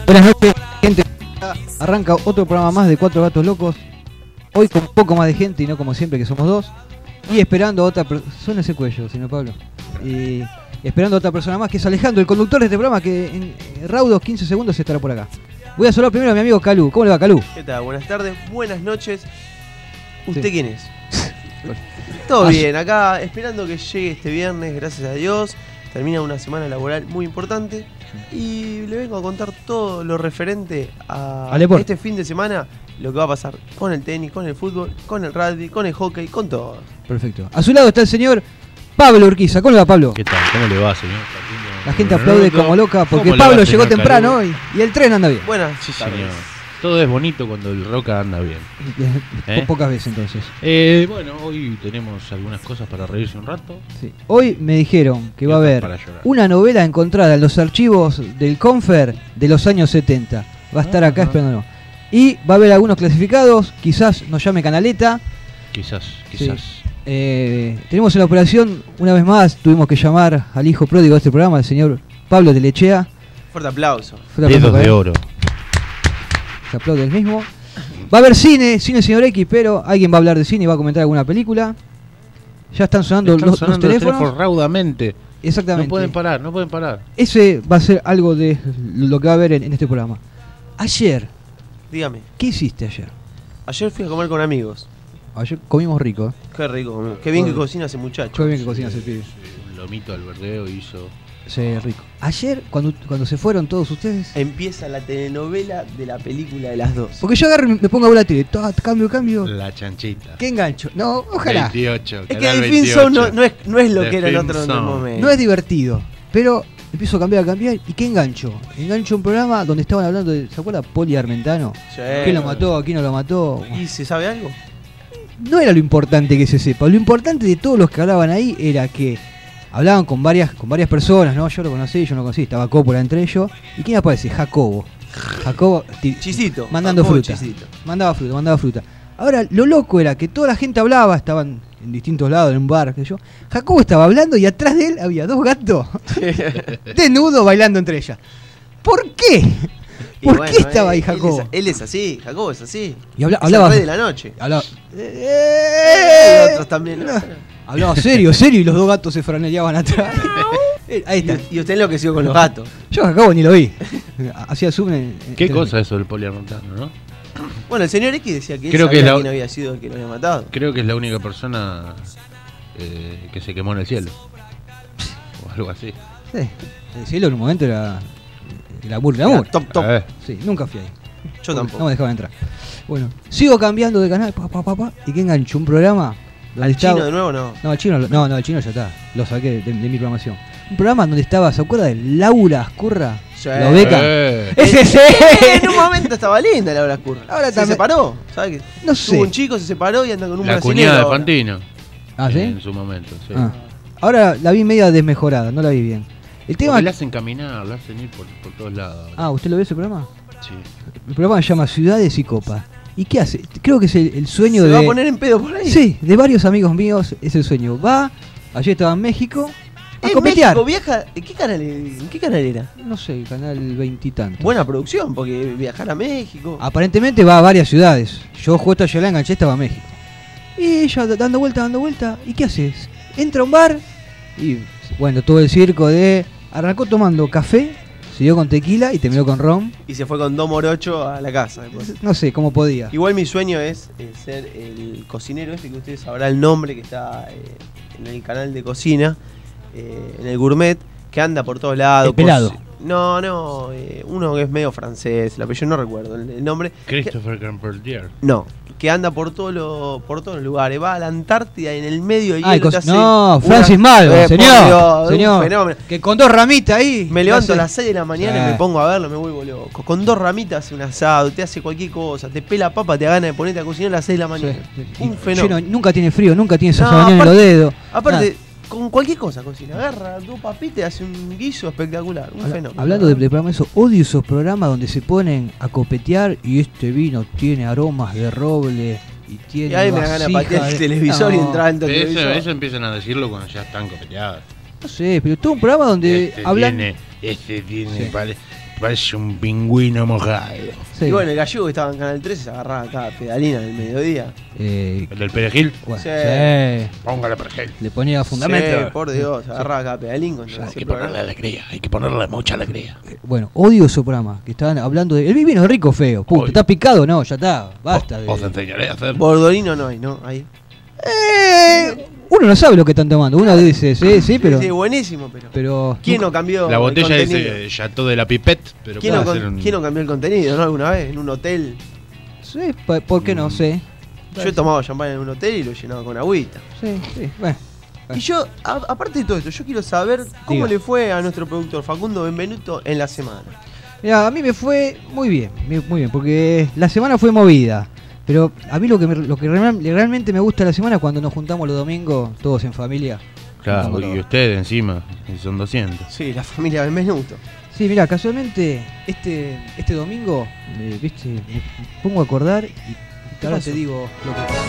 Buenas noches, gente. Arranca otro programa más de Cuatro Gatos Locos. Hoy con un poco más de gente y no como siempre que somos dos. Y esperando a otra persona. Suena ese cuello, señor Pablo. Y esperando a otra persona más que es Alejandro, el conductor de este programa, que en raudos 15 segundos estará por acá. Voy a saludar primero a mi amigo Calú. ¿Cómo le va, Calú? ¿Qué tal? Buenas tardes, buenas noches. ¿Usted Sí. quién es? Todo bien, acá esperando que llegue este viernes, gracias a Dios. Termina una semana laboral muy importante y le vengo a contar todo lo referente a este fin de semana, lo que va a pasar con el tenis, con el fútbol, con el rugby, con el hockey, con todo. Perfecto. A su lado está el señor Pablo Urquiza. ¿Cómo le va, Pablo? ¿Qué tal? ¿Cómo le va, señor? La gente aplaude como loca porque Pablo llegó temprano y el tren anda bien. Buenas Sí, tardes. señor. Todo es bonito cuando el Roca anda bien. Pocas veces entonces. Bueno, hoy tenemos algunas cosas para reírse un rato. Sí. Hoy me dijeron que Y va a otras haber para llorar. una novela encontrada en los archivos del Confer de los años 70. Va a estar acá esperándonos. Y va a haber algunos clasificados. Quizás nos llame Canaleta. Quizás. Tenemos en la operación, una vez más, tuvimos que llamar al hijo pródigo de este programa, el señor Pablo Telechea. Fuerte aplauso. Dedos de oro. Se aplaude el mismo. Va a haber cine señor X, pero alguien va a hablar de cine y va a comentar alguna película. Ya están sonando los teléfonos raudamente. Exactamente. No pueden parar. Ese va a ser algo de lo que va a haber en este programa. Ayer, Dígame, ¿qué hiciste ayer? ayer fui a comer con amigos. Ayer comimos rico. Qué rico comimos. Qué bien que Bueno. cocina ese muchacho. Qué bien que cocinas el pibe. Un lomito al verdeo hizo. Sí, rico. Ayer, cuando se fueron todos ustedes... Empieza la telenovela de la película de las dos. Porque yo agarro y me pongo a ver la tele. Cambio. La chanchita. ¿Qué engancho? No, ojalá. 28. Es que canal el Fin 28. Zone no es lo The que era en Film otro Zone. momento. No es divertido, pero empiezo a cambiar. ¿Y qué engancho? Engancho un programa donde estaban hablando de... ¿Se acuerda? Poli Armentano. Sí. ¿Quién lo mató? ¿Quién no lo mató? ¿Y se sabe algo? No era lo importante que se sepa. Lo importante de todos los que hablaban ahí era que hablaban con varias personas, ¿no? Yo lo conocí, yo no lo conocí. Estaba Coppola entre ellos. ¿Y quién aparece? Jacobo, Chisito. mandando Jacobo fruta. Chisito. Mandaba fruta. Ahora, lo loco era que toda la gente hablaba, estaban en distintos lados, en un bar, qué sé yo. Jacobo estaba hablando y atrás de él había dos gatos desnudos bailando entre ellas. ¿Por qué? Y ¿Por bueno, qué estaba ahí Jacobo? Él es así, Jacobo es así. Y Es hablaba... el rey de la noche. Hablaba... Y otros también. ¿no? Hablaba serio, y los dos gatos se franeleaban atrás. Ahí está. Y usted enloqueció con los gatos. Yo a Jacobo ni lo vi. Hacía zoom en ¿Qué en- cosa eso del poliarmentano, no? Bueno, el señor X decía que él Creo que sabía la- quién había sido el que lo había matado. Creo que es la única persona que se quemó en el cielo. O algo así. Sí. El cielo en un momento era la burla. Era top. Sí, nunca fui ahí. Yo tampoco. No me dejaban entrar. Bueno, sigo cambiando de canal. ¿Y qué engancho? Un programa. donde ¿Al estaba- chino de nuevo no? No, el chino ya está. Lo saqué de mi programación. Un programa donde estaba, ¿se acuerda de Laura Ascurra? Sí. ¿Lo beca? ¡Ese sí! En un momento estaba linda Laura Ascurra. Ahora se también- separó, ¿sabes? No sé. Tuvo un chico, se separó y anda con un La brasilero cuñada de ahora. Fantino. ¿Ah, sí? En su momento, sí. Ah. Ahora la vi media desmejorada, no la vi bien. El tema... Porque la hacen caminar, la hacen ir por todos lados. Ah, ¿usted lo ve ese programa? Sí. El programa se llama Ciudades y Copas. ¿Y qué hace? Creo que es el sueño ¿Se de... va a poner en pedo por ahí? Sí, de varios amigos míos es el sueño. Ayer estaba en México a En copetear. México viaja. ¿En qué canal era? No sé, canal 20 y tanto. Buena producción, porque viajar a México. Aparentemente va a varias ciudades. Yo justo ayer la enganché, estaba en México. Y ella dando vuelta. ¿Y qué haces? Entra a un bar y, bueno, todo el circo de... Arrancó tomando café, siguió con tequila y terminó con ron. Y se fue con 2 morochos a la casa. Después. No sé cómo podía. Igual mi sueño es ser el cocinero este que ustedes sabrán el nombre, que está en el canal de cocina, en el Gourmet, que anda por todos lados. El pelado. No, uno que es medio francés, el apellido no recuerdo el nombre. Christopher Camperdier. No, que anda por todos los lugares. Va a la Antártida y en el medio de Ay, hielo te hace no, una- Francis Malvo, por señor. Dios, un Señor. fenómeno. Que con dos ramitas ahí. Me levanto a hace- las 6 de la mañana y me pongo a verlo, me vuelvo loco. Con 2 ramitas hace un asado, te hace cualquier cosa, te pela papa, te da ganas de ponerte a cocinar a las 6 de la mañana. Sí. Un Y fenómeno. lleno, nunca tiene frío, nunca tiene No, sabanero en los aparte- dedos. Aparte, con cualquier cosa cocina. Agarra 2 papitas y hace un guiso espectacular. Un fenómeno. Hablando de programa eso, odio esos programas donde se ponen a copetear y este vino tiene aromas de roble y tiene Y ahí me da ganas de vasija patear el de- televisor y No, entrar dentro del televisor. Eso empiezan a decirlo cuando ya están copeteados. No sé, pero todo un programa donde hablan... Este tiene Sí. Parece un pingüino mojado. Sí. Y bueno, el gallego que estaba en Canal 13 se agarraba cada pedalina del mediodía. ¿El del perejil? Bueno, Sí. sí. Póngale perejil. Le ponía fundamento. Sí, por Dios, se agarraba cada pedalín. Con Hay que ponerle alegría, hay que ponerle mucha alegría. Bueno, odio ese programa, que estaban hablando de... El vino es rico o feo. Puta, Odio. ¿está picado? No, ya está, basta. Os enseñaré a hacer. Bordolino no hay, ¿no? Ahí. Uno no sabe lo que están tomando. Uno dice, sí, pero... Sí, buenísimo, pero. ¿Quién no cambió La botella el contenido? dice Chateau de la Pipette, pero ¿Quién puede no, ser un... ¿Quién no cambió el contenido, no? ¿Alguna vez? ¿En un hotel? Sí, ¿por qué no? Sí. Yo he tomado champán en un hotel y lo he llenado con agüita. Sí, bueno. Y yo, aparte de todo esto, yo quiero saber cómo Diga. le fue a nuestro productor Facundo Benvenuto en la semana. Mira, a mí me fue muy bien, porque la semana fue movida. Pero a mí lo que realmente me gusta de la semana es cuando nos juntamos los domingos, todos en familia. Claro, Juntamos y todos. usted encima, y son 200. Sí, la familia Benvenuto. Sí, mira, casualmente este domingo, viste, me pongo a acordar y ahora pasó? te digo lo que pasó.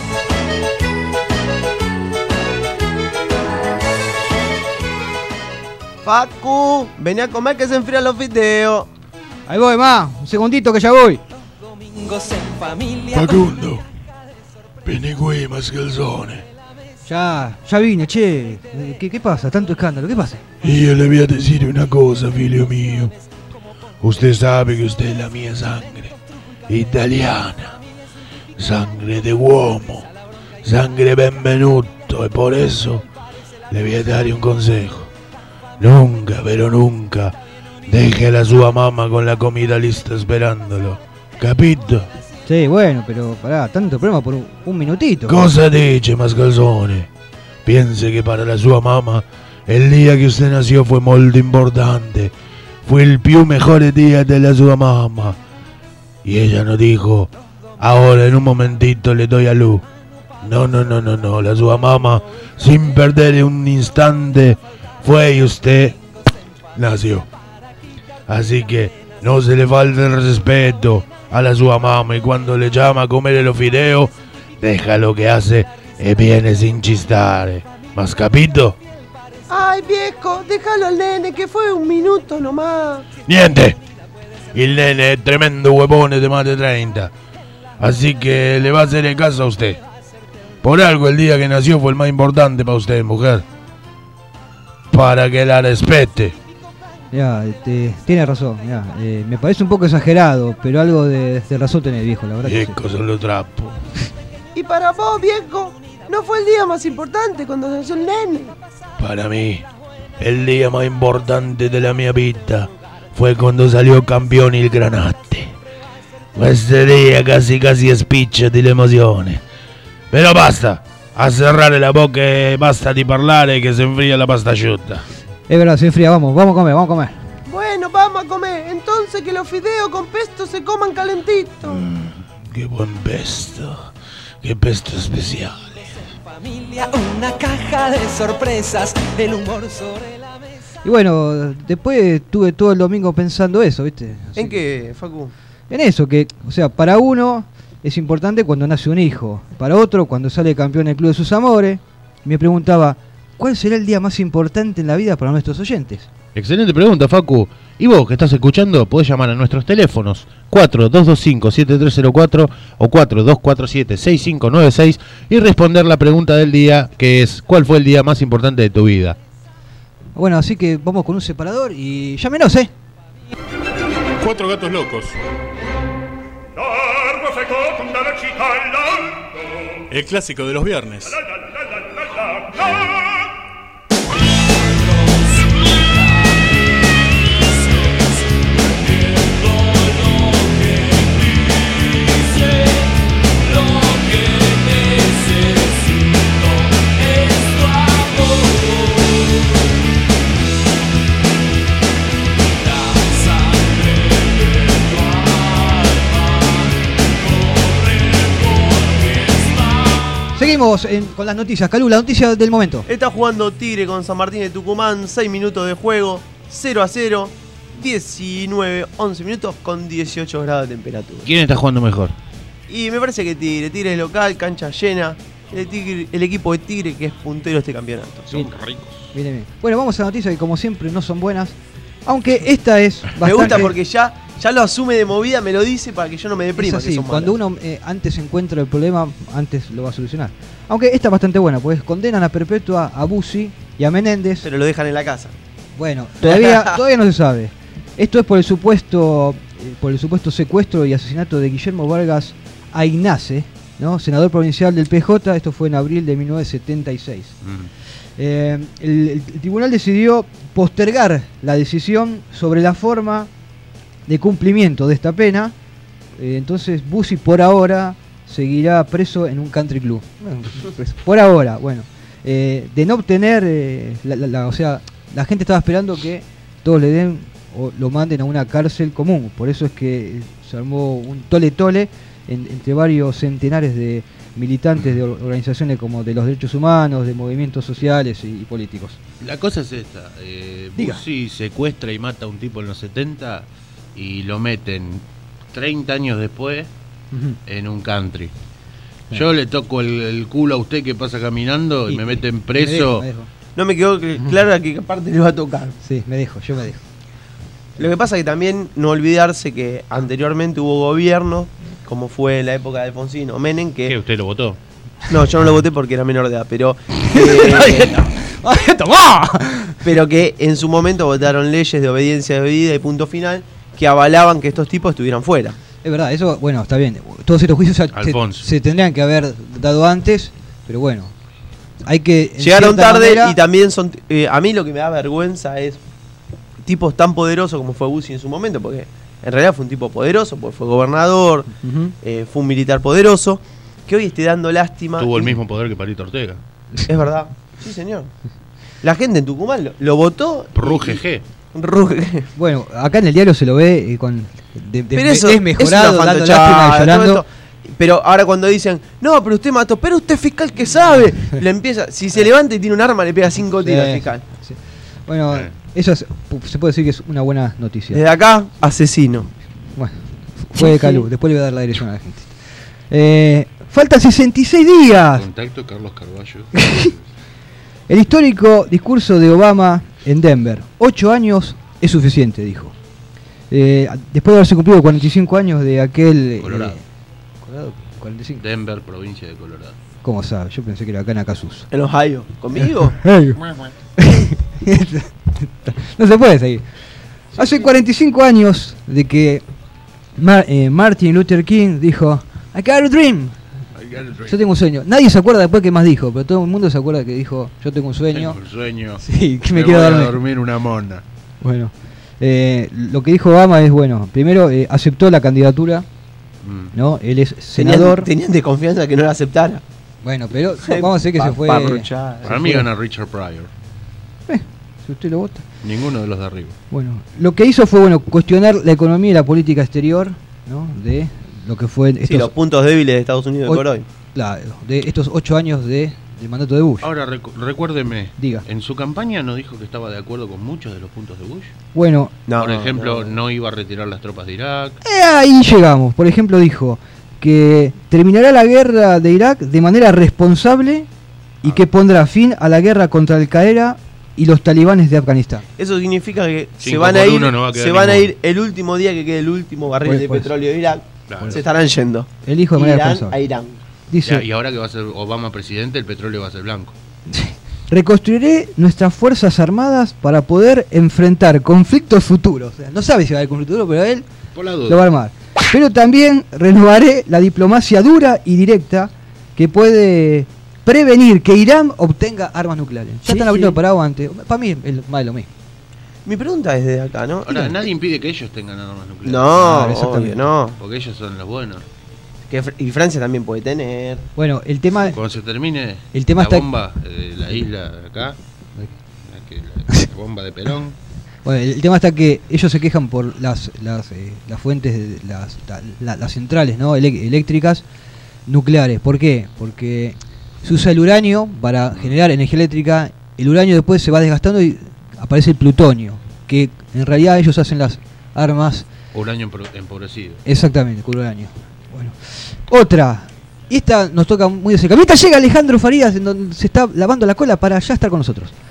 Facu, vení a comer que se enfrían los fideos. Ahí voy, ma, un segundito que ya voy. Facundo, vieni qui, mascalzone. Ya vine, che. ¿Qué pasa? Tanto escándalo, ¿qué pasa? Io le voy a decir una cosa, figlio mio. Usted sabe que usted es la mia sangre. Italiana. Sangre de uomo. Sangre Benvenuto. Y por eso le voy a dar un consejo. Nunca, pero nunca, deje a la sua mamma con la comida lista esperándolo. Capito? Sí, bueno, pero pará, tanto problema por un minutito. Cosa dice, mascalzone? Piense que para la sua mamma el día que usted nació fue molto importante. Fue el più mejor día de la sua mamma. Y ella no dijo, ahora en un momentito le doy a luz. No, la sua mamma, sin perder un instante, fue y usted nació. Así que no se le falte el respeto a la sua mamma y cuando le llama a comer los fideos, deja lo que hace e viene sin chistare. ¿Más capito? Ay, viejo, déjalo al nene, que fue un minuto nomás. Niente. El nene es tremendo huevone de más de 30. Así que le va a hacer el caso a usted. Por algo el día que nació fue el más importante para usted, mujer. Para que la respete. Ya, tiene razón, ya. Me parece un poco exagerado, pero algo de razón tenés, viejo, la verdad que sí. Ecco, son los trapos. Y para vos, viejo, ¿no fue el día más importante cuando nació el nene? Para mí, el día más importante de la mia vita fue cuando salió campeón il Granate. Ese día casi spicciati l'emozione. Però basta, a cerrare la bocca e basta di parlare che si enfría la pasta asciutta. Es verdad, se enfría, vamos a comer. Bueno, vamos a comer. Entonces que los fideos con pesto se coman calentitos. Che buon pesto, che pesto speciale. Familia, una caja de sorpresas, el humor sobre la mesa. Y bueno, después estuve todo el domingo pensando eso, ¿viste? Así ¿En qué, Facu? En eso, que, o sea, para uno es importante cuando nace un hijo, para otro cuando sale campeón en el club de sus amores. Me preguntaba, ¿cuál será el día más importante en la vida para nuestros oyentes? Excelente pregunta, Facu. Y vos que estás escuchando, podés llamar a nuestros teléfonos 4225-7304 o 4247-6596 y responder la pregunta del día, que es ¿cuál fue el día más importante de tu vida? Bueno, así que vamos con un separador y llámenos, ¿eh? 4 gatos locos. El clásico de los viernes. Seguimos con las noticias. Calú, la noticia del momento. Está jugando Tigre con San Martín de Tucumán, 6 minutos de juego, 0-0, 11 minutos con 18 grados de temperatura. ¿Quién está jugando mejor? Y me parece que Tigre es local, cancha llena, el equipo de Tigre que es puntero de este campeonato. Son ricos. Bien. Bueno, vamos a noticias que como siempre no son buenas. Aunque esta es bastante... Me gusta porque ya lo asume de movida, me lo dice para que yo no me deprima. Es así, que son cuando malas. uno antes encuentra el problema, antes lo va a solucionar. Aunque esta es bastante buena, pues condenan a perpetua a Bussi y a Menéndez. Pero lo dejan en la casa. Bueno, todavía no se sabe. Esto es por el supuesto secuestro y asesinato de Guillermo Vargas Aynace, ¿no? Senador provincial del PJ. Esto fue en abril de 1976. El tribunal decidió postergar la decisión sobre la forma de cumplimiento de esta pena. Entonces Bussi por ahora seguirá preso en un country club. Bueno, por ahora, bueno. De no obtener, o sea, la gente estaba esperando que todos le den o lo manden a una cárcel común. Por eso es que se armó un tole-tole entre varios centenares de militantes de organizaciones como de los derechos humanos, de movimientos sociales y políticos. La cosa es esta. Diga. Bussi secuestra y mata a un tipo en los 70 y lo meten 30 años después en un country. Yo le toco el culo a usted que pasa caminando y me meten preso. Me dejo. No me quedó claro a qué parte le va a tocar. Sí, yo me dejo. Lo que pasa es que también no olvidarse que anteriormente hubo gobierno, como fue en la época de Alfonsín o Menem, que... ¿Qué? ¿Usted lo votó? No, yo no lo voté porque era menor de edad, pero... ¡Tomá! Pero que en su momento votaron leyes de obediencia debida y punto final que avalaban que estos tipos estuvieran fuera. Es verdad, eso, bueno, está bien. Todos estos juicios se tendrían que haber dado antes, pero bueno, hay que... Llegaron tarde y también son... a mí lo que me da vergüenza es tipos tan poderosos como fue Bussi en su momento, porque en realidad fue un tipo poderoso, porque fue gobernador, fue un militar poderoso, que hoy esté dando lástima. Tuvo el mismo poder que Palito Ortega. Es verdad, sí señor. La gente en Tucumán lo votó. Ruge. Bueno, acá en el diario se lo ve con pero eso desmejorado, es una dando fantochada, lástima y llorando. Pero ahora cuando dicen, no, pero usted mató, pero usted es fiscal que sabe, le empieza, si se levanta y tiene un arma, le pega 5 tiros al fiscal. Sí. Bueno, eso se puede decir que es una buena noticia. Desde acá, asesino. Bueno, fue de Calú, después le voy a dar la dirección a la gente. Faltan 66 días. Contacto Carlos Carballo. El histórico discurso de Obama en Denver. 8 años es suficiente, dijo. Después de haberse cumplido 45 años de aquel... Colorado. ¿Colorado? 45. Denver, provincia de Colorado. ¿Cómo sabe? Yo pensé que era acá en Acasus. En Ohio. ¿Conmigo? No se puede seguir. Hace 45 años de que Martin Luther King dijo, I got a dream. Yo tengo un sueño. Nadie se acuerda después qué más dijo, pero todo el mundo se acuerda que dijo, yo tengo un sueño. Tengo un sueño. Sí, que me voy quiero a dormir. dormir una mona. Bueno, lo que dijo Obama es, bueno, primero aceptó la candidatura, ¿no? Él es senador. Tenían de confianza que no la aceptara. Bueno, pero vamos a decir que se fue... Para mí gana Richard Pryor. Si usted lo vota. Ninguno de los de arriba. Bueno, lo que hizo fue, bueno, cuestionar la economía y la política exterior, ¿no? De lo que fue estos, sí, los puntos débiles de Estados Unidos por hoy. Claro, de estos 8 años de mandato de Bush. Ahora, recuérdeme, diga. ¿En su campaña no dijo que estaba de acuerdo con muchos de los puntos de Bush? Bueno, por ejemplo, no iba a retirar las tropas de Irak. Ahí llegamos. Por ejemplo, dijo que terminará la guerra de Irak de manera responsable y que pondrá fin a la guerra contra Al Qaeda y los talibanes de Afganistán. Eso significa que 5 se van a por ir, 1 no va a quedar se van a ninguno. ir el último día que quede el último barril de petróleo de Irak. Claro. Se estarán yendo. Elijo de manera Irán responsable. a Irán. Dice, Y ahora que va a ser Obama presidente, el petróleo va a ser blanco. reconstruiré nuestras fuerzas armadas para poder enfrentar conflictos futuros. O sea, no sabe si va a haber conflicto futuro, pero él Por la duda. lo va a armar. Pero también renovaré la diplomacia dura y directa que puede prevenir que Irán obtenga armas nucleares. Ya están abriendo parado antes. Para mí es más de lo mismo. Mi pregunta es desde acá, ¿no? Ahora, nadie impide que ellos tengan armas nucleares. No, Claro, exactamente. obvio, no. Porque ellos son los buenos. Y Francia también puede tener. Bueno, el tema... Cuando se termine El tema la está- bomba de la isla de acá, la bomba de Perón, Bueno, el tema está que ellos se quejan por las fuentes, de las centrales, ¿no? Eléctricas nucleares. ¿Por qué? Porque se usa el uranio para generar energía eléctrica. El uranio después se va desgastando y aparece el plutonio, que en realidad ellos hacen las armas uranio empobrecido. exactamente con uranio. Bueno, otra. Y esta nos toca muy de cerca. Mientras llega Alejandro Farías, en donde se está lavando la cola para ya estar con nosotros.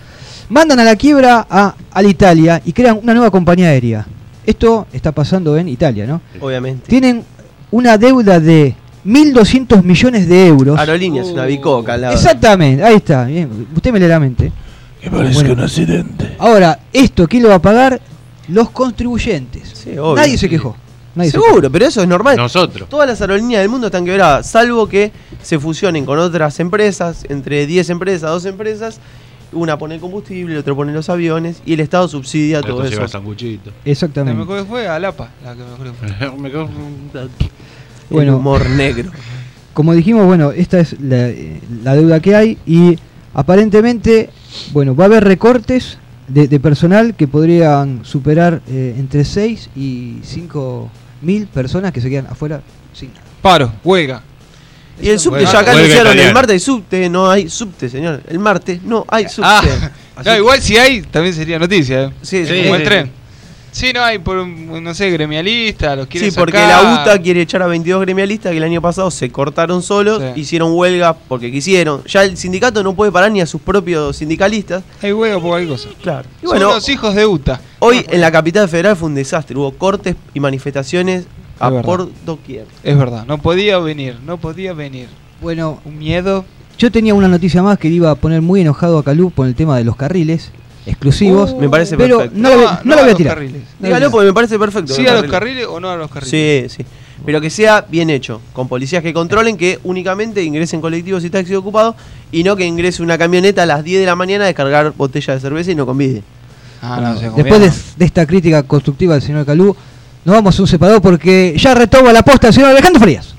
mandan a la quiebra a Alitalia y crean una nueva compañía aérea. Esto está pasando en Italia, ¿no? Obviamente. Tienen una deuda de 1.200 millones de euros. Aerolíneas, una bicoca al lado. Exactamente, ahí está, bien. Usted me lee la mente. Que parezca un accidente. Ahora, ¿esto quién lo va a pagar? Los contribuyentes. Sí, obvio. Nadie se quejó. Seguro, pero eso es normal. Nosotros. Todas las aerolíneas del mundo están quebradas, salvo que se fusionen con otras empresas, entre 10 empresas, 12 empresas. Una pone el combustible, el otro pone los aviones y el Estado subsidia todo eso. Lleva sanguchito. Exactamente. La mejor fue Alapa, la que mejor fue. Bueno, el humor negro. Como dijimos, bueno, esta es la deuda que hay y aparentemente, bueno, va a haber recortes de personal que podrían superar entre 6 y 5.000 personas que se quedan afuera sin nada. Paro, huelga. Y el subte, ya acá anunciaron, el martes hay subte, no hay subte, señor. El martes no hay subte. No, igual si hay, también sería noticia. Sí, como el tren. Sí, no hay por un, no sé, gremialista, los quieren sacar. Sí, porque la UTA quiere echar a 22 gremialistas que el año pasado se cortaron solos, hicieron huelga porque quisieron. Ya el sindicato no puede parar ni a sus propios sindicalistas. Hay huelga por cualquier cosa. Claro. Y bueno, son los hijos de UTA. Hoy en la capital federal fue un desastre, hubo cortes y manifestaciones por doquier. Es verdad, no podía venir. Bueno, un miedo. Yo tenía una noticia más que iba a poner muy enojado a Calú por el tema de los carriles exclusivos. Me parece pero perfecto. No lo voy a tirar. Dígalo porque me parece perfecto. ¿Sí a los carriles o no a los carriles? Sí. Pero que sea bien hecho, con policías que controlen, que únicamente ingresen colectivos y taxis ocupados y no que ingrese una camioneta a las 10 de la mañana a descargar botella de cerveza y no convide. Después de esta crítica constructiva del señor Calú, nos vamos a un separador porque ya retoma la posta el señor Alejandro Frías.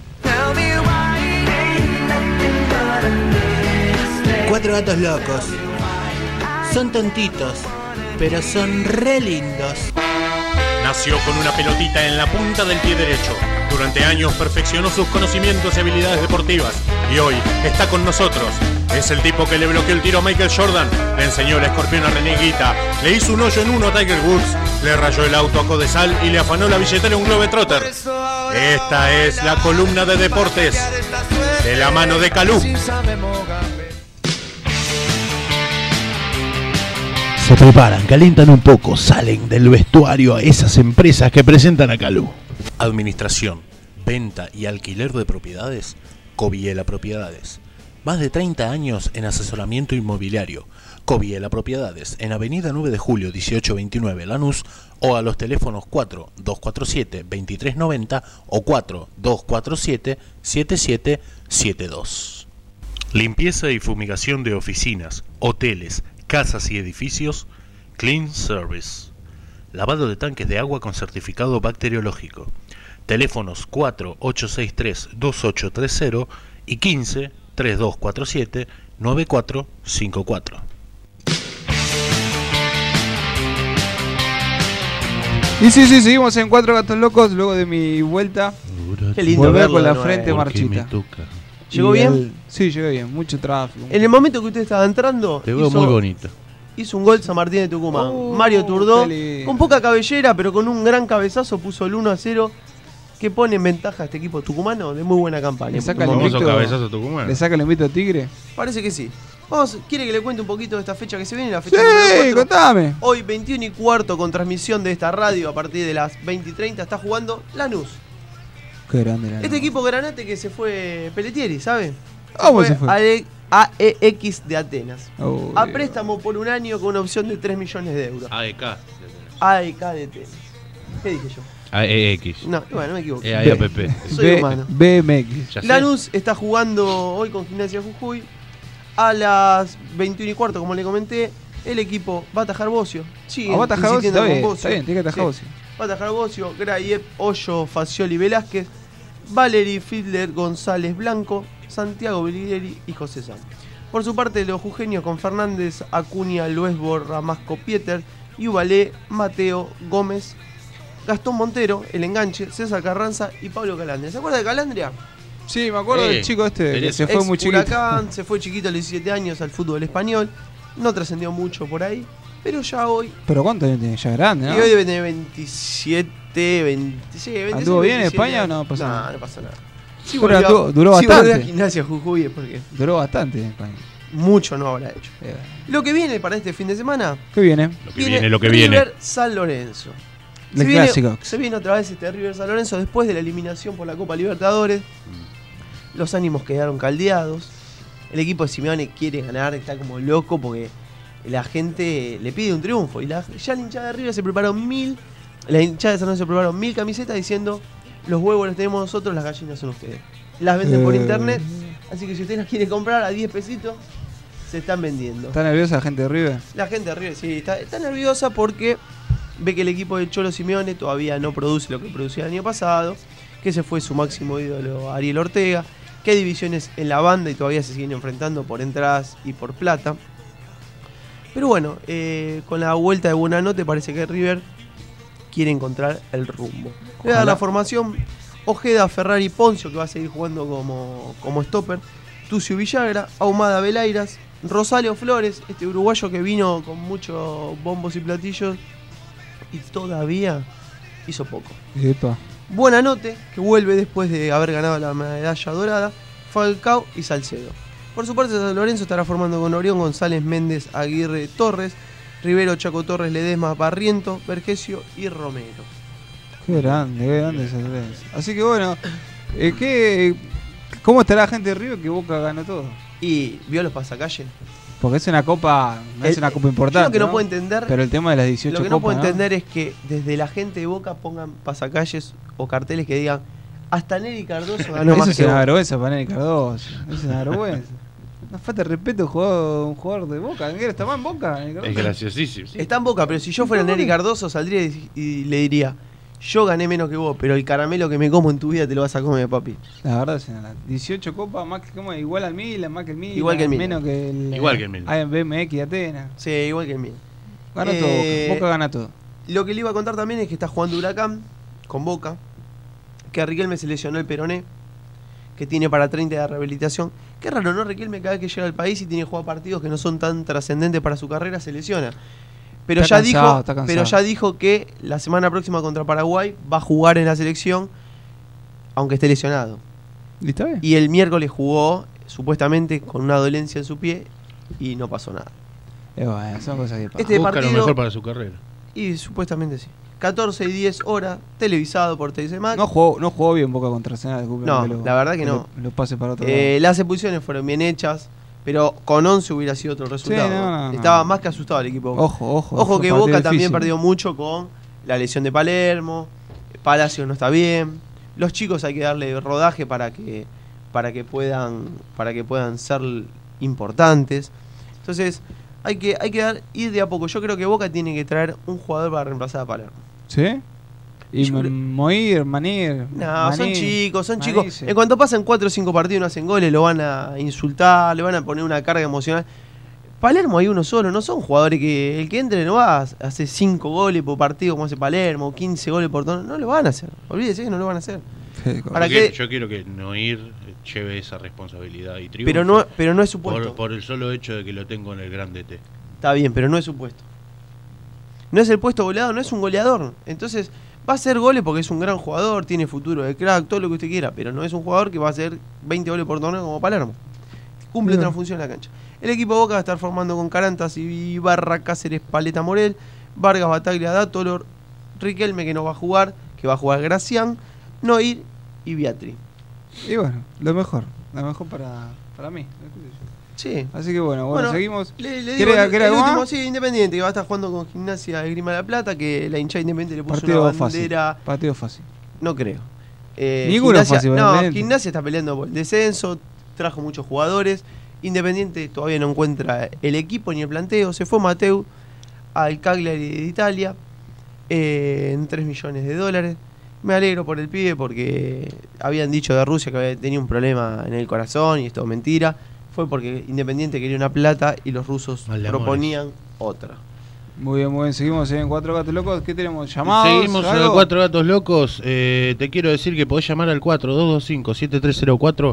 4 gatos locos. Son tontitos, pero son re lindos. Nació con una pelotita en la punta del pie derecho. Durante años perfeccionó sus conocimientos y habilidades deportivas. Y hoy está con nosotros. Es el tipo que le bloqueó el tiro a Michael Jordan, le enseñó la escorpión a René Guita, le hizo un hoyo en uno a Tiger Woods, le rayó el auto a Codesal y le afanó la billetera a un Globetrotter. Esta es la columna de deportes de la mano de Calú. Se preparan, calientan un poco, salen del vestuario a esas empresas que presentan a Calú. Administración, venta y alquiler de propiedades, Coviela Propiedades. Más de 30 años en asesoramiento inmobiliario. Coviela Propiedades, en Avenida 9 de Julio 1829 Lanús, o a los teléfonos 4247-2390 o 4247-7772. Limpieza y fumigación de oficinas, hoteles, casas y edificios, Clean Service. Lavado de tanques de agua con certificado bacteriológico. Teléfonos 4863-2830 y 15-3247-9454. Y sí, seguimos en 4 gatos locos luego de mi vuelta. Qué lindo volver verlo con la de frente nuevo. marchita. ¿Llegó bien? Sí, llegó bien, mucho tráfico. En el momento que usted estaba entrando, te veo muy bonito. Hizo un gol San Martín de Tucumán. Mario Turdó, con poca cabellera, pero con un gran cabezazo, puso el 1-0, que pone en ventaja a este equipo tucumano de muy buena campaña. ¿Le saca el invito a Tigre? Parece que sí. ¿Quiere que le cuente un poquito de esta fecha que se viene? La Sí, fecha número 4. contame. Hoy 21:15 con transmisión de esta radio a partir de las 20:30 está jugando Lanús. Qué grande Lanús. Este equipo granate que se fue Pelletieri, ¿sabe? ¿Cómo se fue? AEX de Atenas. A préstamo por un año con una opción de 3 millones de euros. AEK. AEK de Atenas. ¿Qué dije yo? AEX. No, bueno, me equivoqué. AEAPP. Soy humano. BMX. Lanús está jugando hoy con Gimnasia Jujuy. A las 21:15, como le comenté, el equipo va a atajar Bocio. Sí, va a atajar Bocio, está bien, tiene que atajar Bocio. Va a atajar Bocio, Grayev, Hoyo, Facioli, Velázquez, Valery, Fiedler, González, Blanco, Santiago Bellieri y José Sanz. Por su parte, los jujeños con Fernández, Acuña, Luesbo, Ramasco, Pieter, Yuvalé, Mateo, Gómez, Gastón Montero, el enganche, César Carranza y Pablo Calandria. ¿Se acuerda de Calandria? Sí, me acuerdo del chico este que se fue muy chiquito. Huracán, se fue chiquito a los 17 años al fútbol español. No trascendió mucho por ahí, pero ya hoy... ¿Pero cuánto tiene? Ya grande, ¿no? Y hoy debe tener 27, 26. ¿Anduvo bien en España o no pasó nada? No, no pasó nada. Sí, duró bastante. Gimnasia Jujuy porque... Duró bastante en España. mucho no habrá hecho. Lo que viene para este fin de semana. ¿Qué viene? Lo que viene. River San Lorenzo. Se viene otra vez este River San Lorenzo después de la eliminación por la Copa Libertadores. Los ánimos quedaron caldeados. El equipo de Simeone quiere ganar, está como loco porque la gente le pide un triunfo. Y ya la hinchada de River se prepararon 1000. La hinchada de San Lorenzo se prepararon 1000 camisetas diciendo: los huevos los tenemos nosotros, las gallinas son ustedes. Las venden por internet, así que si usted las quiere comprar a 10 pesitos, se están vendiendo. ¿Está nerviosa la gente de River? La gente de River, sí, está nerviosa porque ve que el equipo de Cholo Simeone todavía no produce lo que producía el año pasado, que se fue su máximo ídolo Ariel Ortega, que hay divisiones en la banda y todavía se siguen enfrentando por entradas y por plata. Pero bueno, con la vuelta de Buonanotte parece que River quiere encontrar el rumbo. Le voy a dar la formación: Ojeda, Ferrari, Poncio, que va a seguir jugando como stopper, Tucio Villagra, Ahumada, Belairas, Rosario Flores, este uruguayo que vino con muchos bombos y platillos y todavía hizo poco. Epa. Buonanotte, que vuelve después de haber ganado la medalla dorada, Falcao y Salcedo. Por su parte, San Lorenzo estará formando con Orión, González, Méndez, Aguirre, Torres, Rivero, Chaco Torres, Ledesma, Barriento, Vergesio y Romero. Qué grande San Lorenzo. Así que bueno, ¿cómo estará la gente de River que Boca ganó todo? Y vio los pasacalles. Porque es una copa, es una copa importante. Lo que no puedo entender, pero el tema de las 18 copas. Lo que no puedo entender es que desde la gente de Boca pongan pasacalles o carteles que digan: hasta Neri Cardoso ganó más. Eso es una vergüenza para Neri Cardoso. Es una vergüenza. Una falta de respeto un jugador de Boca. ¿Está más en Boca? Es graciosísimo. Sí. Está en Boca, pero si yo fuera Neri Cardoso saldría y le diría: yo gané menos que vos, pero el caramelo que me como en tu vida te lo vas a comer, papi. La verdad, señora. 18 copas, más que como igual al Milan, más que el Milan. Igual que el Milan. Menos que el igual que el Milan. BMX y Atenas. Sí, igual que el Milan. Ganó todo Boca. Boca gana todo. Lo que le iba a contar también es que está jugando Huracán con Boca, que a Riquelme se lesionó el peroné, que tiene para 30 de rehabilitación. Qué raro, ¿no? Riquelme cada vez que llega al país y tiene que jugar partidos que no son tan trascendentes para su carrera, se lesiona. Pero ya dijo que la semana próxima contra Paraguay va a jugar en la selección, aunque esté lesionado. ¿Y está bien? Y el miércoles jugó, supuestamente, con una dolencia en su pie y no pasó nada. Bueno, son cosas que pasan. Este busca partido, lo mejor para su carrera. Y supuestamente sí. 14 y 10 horas, televisado por TC Max. No jugó bien Boca contra Arsenal. No, la verdad que no. Lo pase para otro lado. Las expulsiones fueron bien hechas, pero con 11 hubiera sido otro resultado. Sí, no. Estaba más que asustado el equipo. Ojo que Boca también perdió mucho con la lesión de Palermo. Palacios no está bien. Los chicos hay que darle rodaje para que puedan ser importantes. Entonces hay que ir de a poco. Yo creo que Boca tiene que traer un jugador para reemplazar a Palermo. ¿Sí? Y Manir. No, son chicos. En cuanto pasan 4 o 5 partidos y no hacen goles, lo van a insultar, le van a poner una carga emocional. Palermo hay uno solo, no son jugadores que el que entre no va a hacer 5 goles por partido como hace Palermo, 15 goles por torneo, no lo van a hacer. Olvídese que no lo van a hacer. Yo quiero que Noir lleve esa responsabilidad y triunfe. Pero no es su puesto. Por el solo hecho de que lo tengo en el gran DT. Está bien, pero no es su puesto. No es el puesto goleador, no es un goleador. Entonces va a hacer goles porque es un gran jugador, tiene futuro de crack, todo lo que usted quiera, pero no es un jugador que va a hacer 20 goles por torneo como Palermo. Cumple otra función en la cancha. El equipo Boca va a estar formando con Carantas, Ibarra, Cáceres, Paleta, Morel, Vargas, Bataglia, Dátolo, Riquelme, que no va a jugar, que va a jugar Gracián, Noir y Beatriz. Y bueno, lo mejor para mí. Sí. Así que bueno, seguimos. Le digo el último, sí, Independiente, que va a estar jugando con Gimnasia de Grima de la Plata, que la hinchada Independiente le puso partido una bandera. Partido fácil. No creo. Ninguno fácil. Gimnasia está peleando por el descenso, trajo muchos jugadores. Independiente todavía no encuentra el equipo ni el planteo. Se fue Mateu al Cagliari de Italia en $3 millones. Me alegro por el pibe porque habían dicho de Rusia que tenía un problema en el corazón y esto es mentira. Fue porque Independiente quería una plata y los rusos proponían otra. Muy bien. Seguimos en 4 Gatos Locos. ¿Qué tenemos? ¿Llamados? Seguimos en 4 Gatos Locos. Te quiero decir que podés llamar al 4225-7304,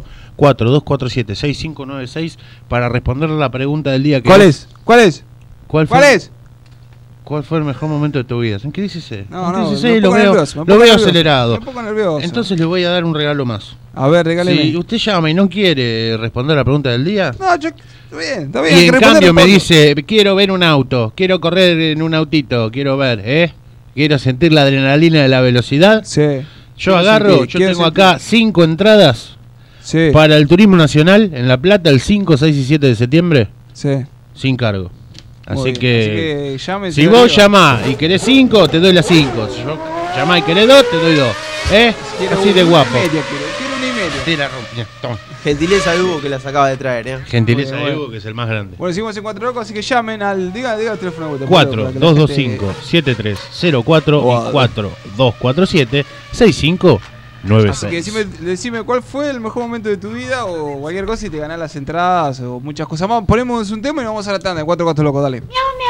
4247-6596 para responder la pregunta del día. ¿Cuál es? ¿Cuál es? ¿Cuál fue el mejor momento de tu vida? ¿En qué dice ese? No, ¿En qué no, dice me ese? Lo pongo veo, nervioso, me lo pongo veo nervioso. acelerado. Me pongo nervioso. Entonces le voy a dar un regalo más. A ver, regáleme. Si usted llama y no quiere responder la pregunta del día, No, yo... Está bien. y en cambio me respondo. dice, quiero ver un auto, quiero correr en un autito, quiero ver, quiero sentir la adrenalina de la velocidad. Sí. Yo Quiero agarro, sentir, yo quiero tengo sentir. acá 5 entradas Sí. para el Turismo Nacional en La Plata el 5, 6 y 7 de septiembre, Sí. sin cargo. Muy Así bien. que, llame, si se vos lo digo. llamás y querés 5, te doy las 5. Si yo llamás y querés 2, te doy 2. Quiero Así de una guapo. y media, quiero una y media. Sí, la rompí. Ya, toma. Gentileza de Hugo que las acaba de traer, Gentileza Muy de bien. Hugo, que es el más grande. Bueno, seguimos en 4 locos, así que llamen al. Diga el teléfono de vuelta. 4 para que la 225 gente- 7304 Wow. y 4 247 6596. Así que decime cuál fue el mejor momento de tu vida o cualquier cosa y te ganás las entradas o muchas cosas más. Ponemos un tema y nos vamos a la tanda de 4 gatos locos, dale.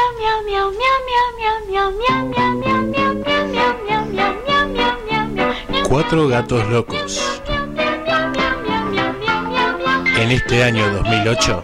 Cuatro gatos locos. En este año 2008,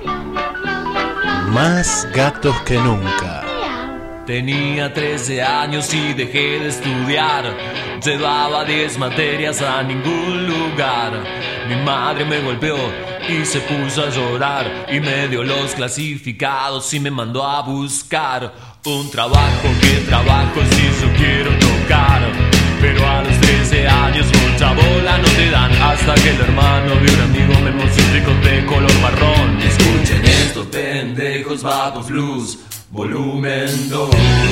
más gatos que nunca. Tenía 13 años y dejé de estudiar. Llevaba 10 materias a ningún lugar. Mi madre me golpeó y se puso a llorar y me dio los clasificados y me mandó a buscar un trabajo. ¿Qué trabajo si yo quiero tocar? Pero a los 13 años mucha bola no te dan. Hasta que el hermano de un amigo me mostró un tricot de color marrón. Escuchen estos pendejos, vagos blues, volumen 2.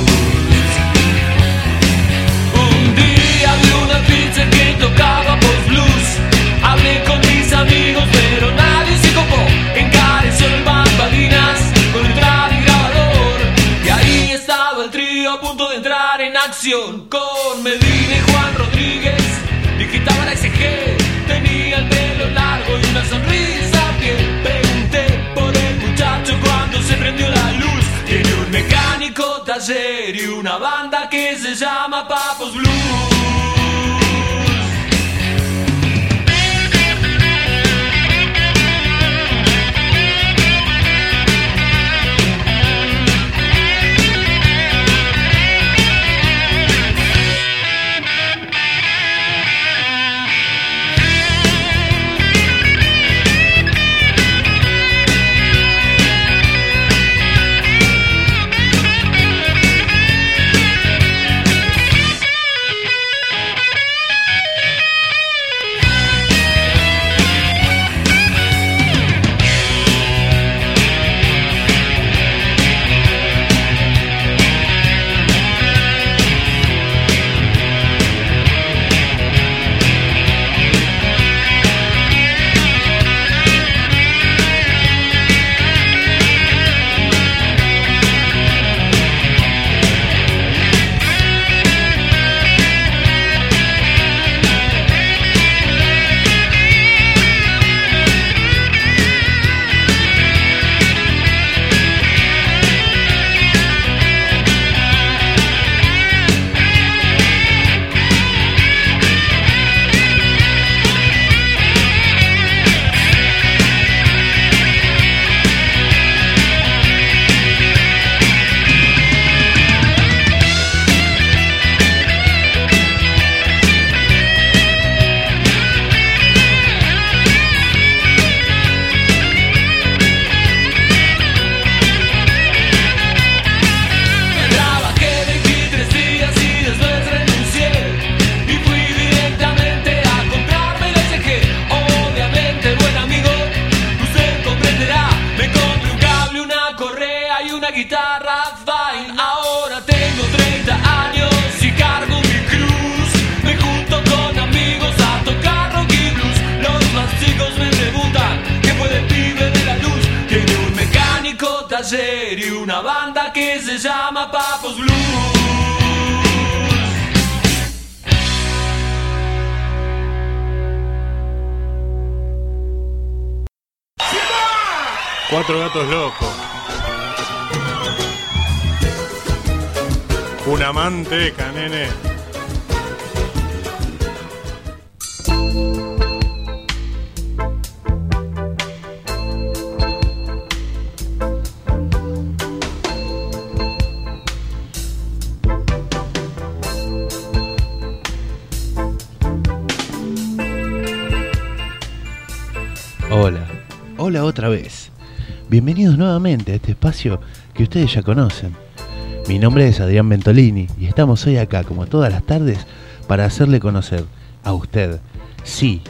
Un día vi una pizza que tocaba post blues. Hablé con mis amigos pero nadie se copó. Encareció el bambalinas con el traje y grabador. Y ahí estaba el trío a punto de entrar en acción. Con Medina y Juan Rodríguez digitaba la XG. Tenía el pelo largo y una sonrisa fiel. Pregunté por el muchacho cuando se prendió la luz. Tiene un mecánico, taller y una banda que se llama Papos Blues. Y una banda que se llama Papos Blues. Cuatro gatos locos. Una manteca, nene. Hola otra vez. Bienvenidos nuevamente a este espacio que ustedes ya conocen. Mi nombre es Adrián Ventolini y estamos hoy acá, como todas las tardes, para hacerle conocer a usted, sí,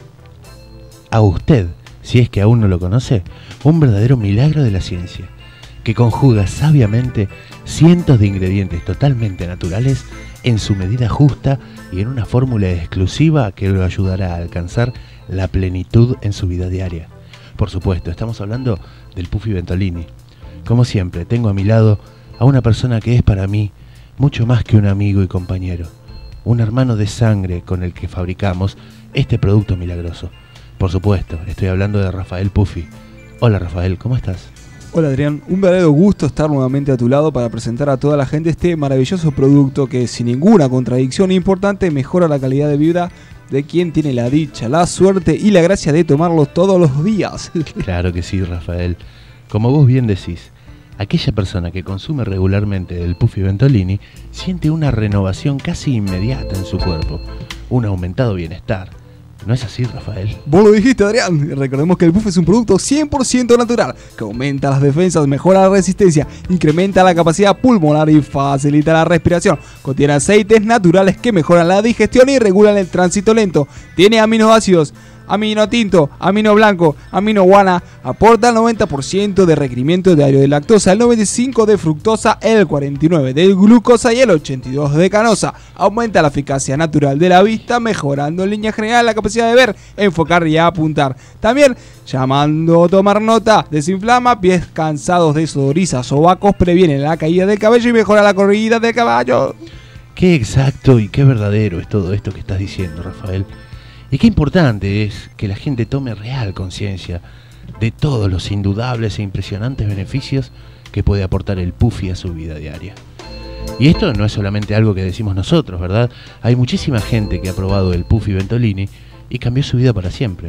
a usted, si es que aún no lo conoce, un verdadero milagro de la ciencia, que conjuga sabiamente cientos de ingredientes totalmente naturales en su medida justa y en una fórmula exclusiva que lo ayudará a alcanzar la plenitud en su vida diaria. Por supuesto, estamos hablando del Puffy Ventolini. Como siempre, tengo a mi lado a una persona que es para mí mucho más que un amigo y compañero, un hermano de sangre con el que fabricamos este producto milagroso. Por supuesto, estoy hablando de Rafael Puffy. Hola Rafael, ¿cómo estás? Hola Adrián, un verdadero gusto estar nuevamente a tu lado para presentar a toda la gente este maravilloso producto que sin ninguna contradicción importante mejora la calidad de vida de quien tiene la dicha, la suerte y la gracia de tomarlo todos los días. Claro que sí, Rafael. Como vos bien decís, aquella persona que consume regularmente el Puffy Ventolini siente una renovación casi inmediata en su cuerpo, un aumentado bienestar. ¿No es así, Rafael? Vos lo dijiste, Adrián. Recordemos que el Puffy es un producto 100% natural, que aumenta las defensas, mejora la resistencia, incrementa la capacidad pulmonar y facilita la respiración. Contiene aceites naturales que mejoran la digestión y regulan el tránsito lento. Tiene aminoácidos, amino tinto, amino blanco, amino guana, aporta el 90% de requerimiento diario de lactosa, el 95% de fructosa, el 49% de glucosa y el 82% de canosa. Aumenta la eficacia natural de la vista, mejorando en línea general la capacidad de ver, enfocar y apuntar. También, llamando a tomar nota, desinflama pies cansados, desodoriza sobacos, previene la caída del cabello y mejora la corrida del caballo. Qué exacto y qué verdadero es todo esto que estás diciendo, Rafael. Y qué importante es que la gente tome real conciencia de todos los indudables e impresionantes beneficios que puede aportar el Puffy a su vida diaria. Y esto no es solamente algo que decimos nosotros, ¿verdad? Hay muchísima gente que ha probado el Puffy Ventolini y cambió su vida para siempre.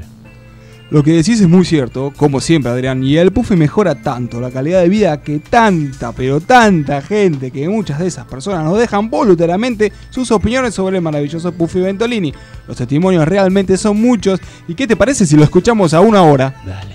Lo que decís es muy cierto, como siempre, Adrián, y el Puffy mejora tanto la calidad de vida que tanta, pero tanta gente, que muchas de esas personas nos dejan voluntariamente sus opiniones sobre el maravilloso Puffy Ventolini. Los testimonios realmente son muchos, ¿y qué te parece si lo escuchamos a una hora? Dale.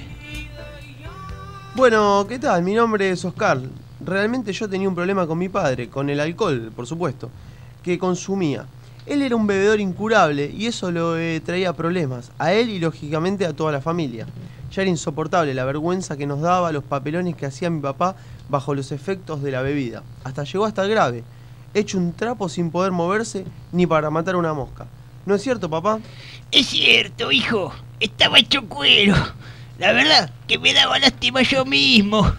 Bueno, ¿qué tal? Mi nombre es Oscar. Realmente yo tenía un problema con mi padre, con el alcohol, por supuesto, que consumía. Él era un bebedor incurable y eso le traía problemas, a él y lógicamente a toda la familia. Ya era insoportable la vergüenza que nos daba, los papelones que hacía mi papá bajo los efectos de la bebida. Hasta llegó a estar grave, hecho un trapo sin poder moverse ni para matar una mosca. ¿No es cierto, papá? Es cierto, hijo, estaba hecho cuero. La verdad que me daba lástima yo mismo.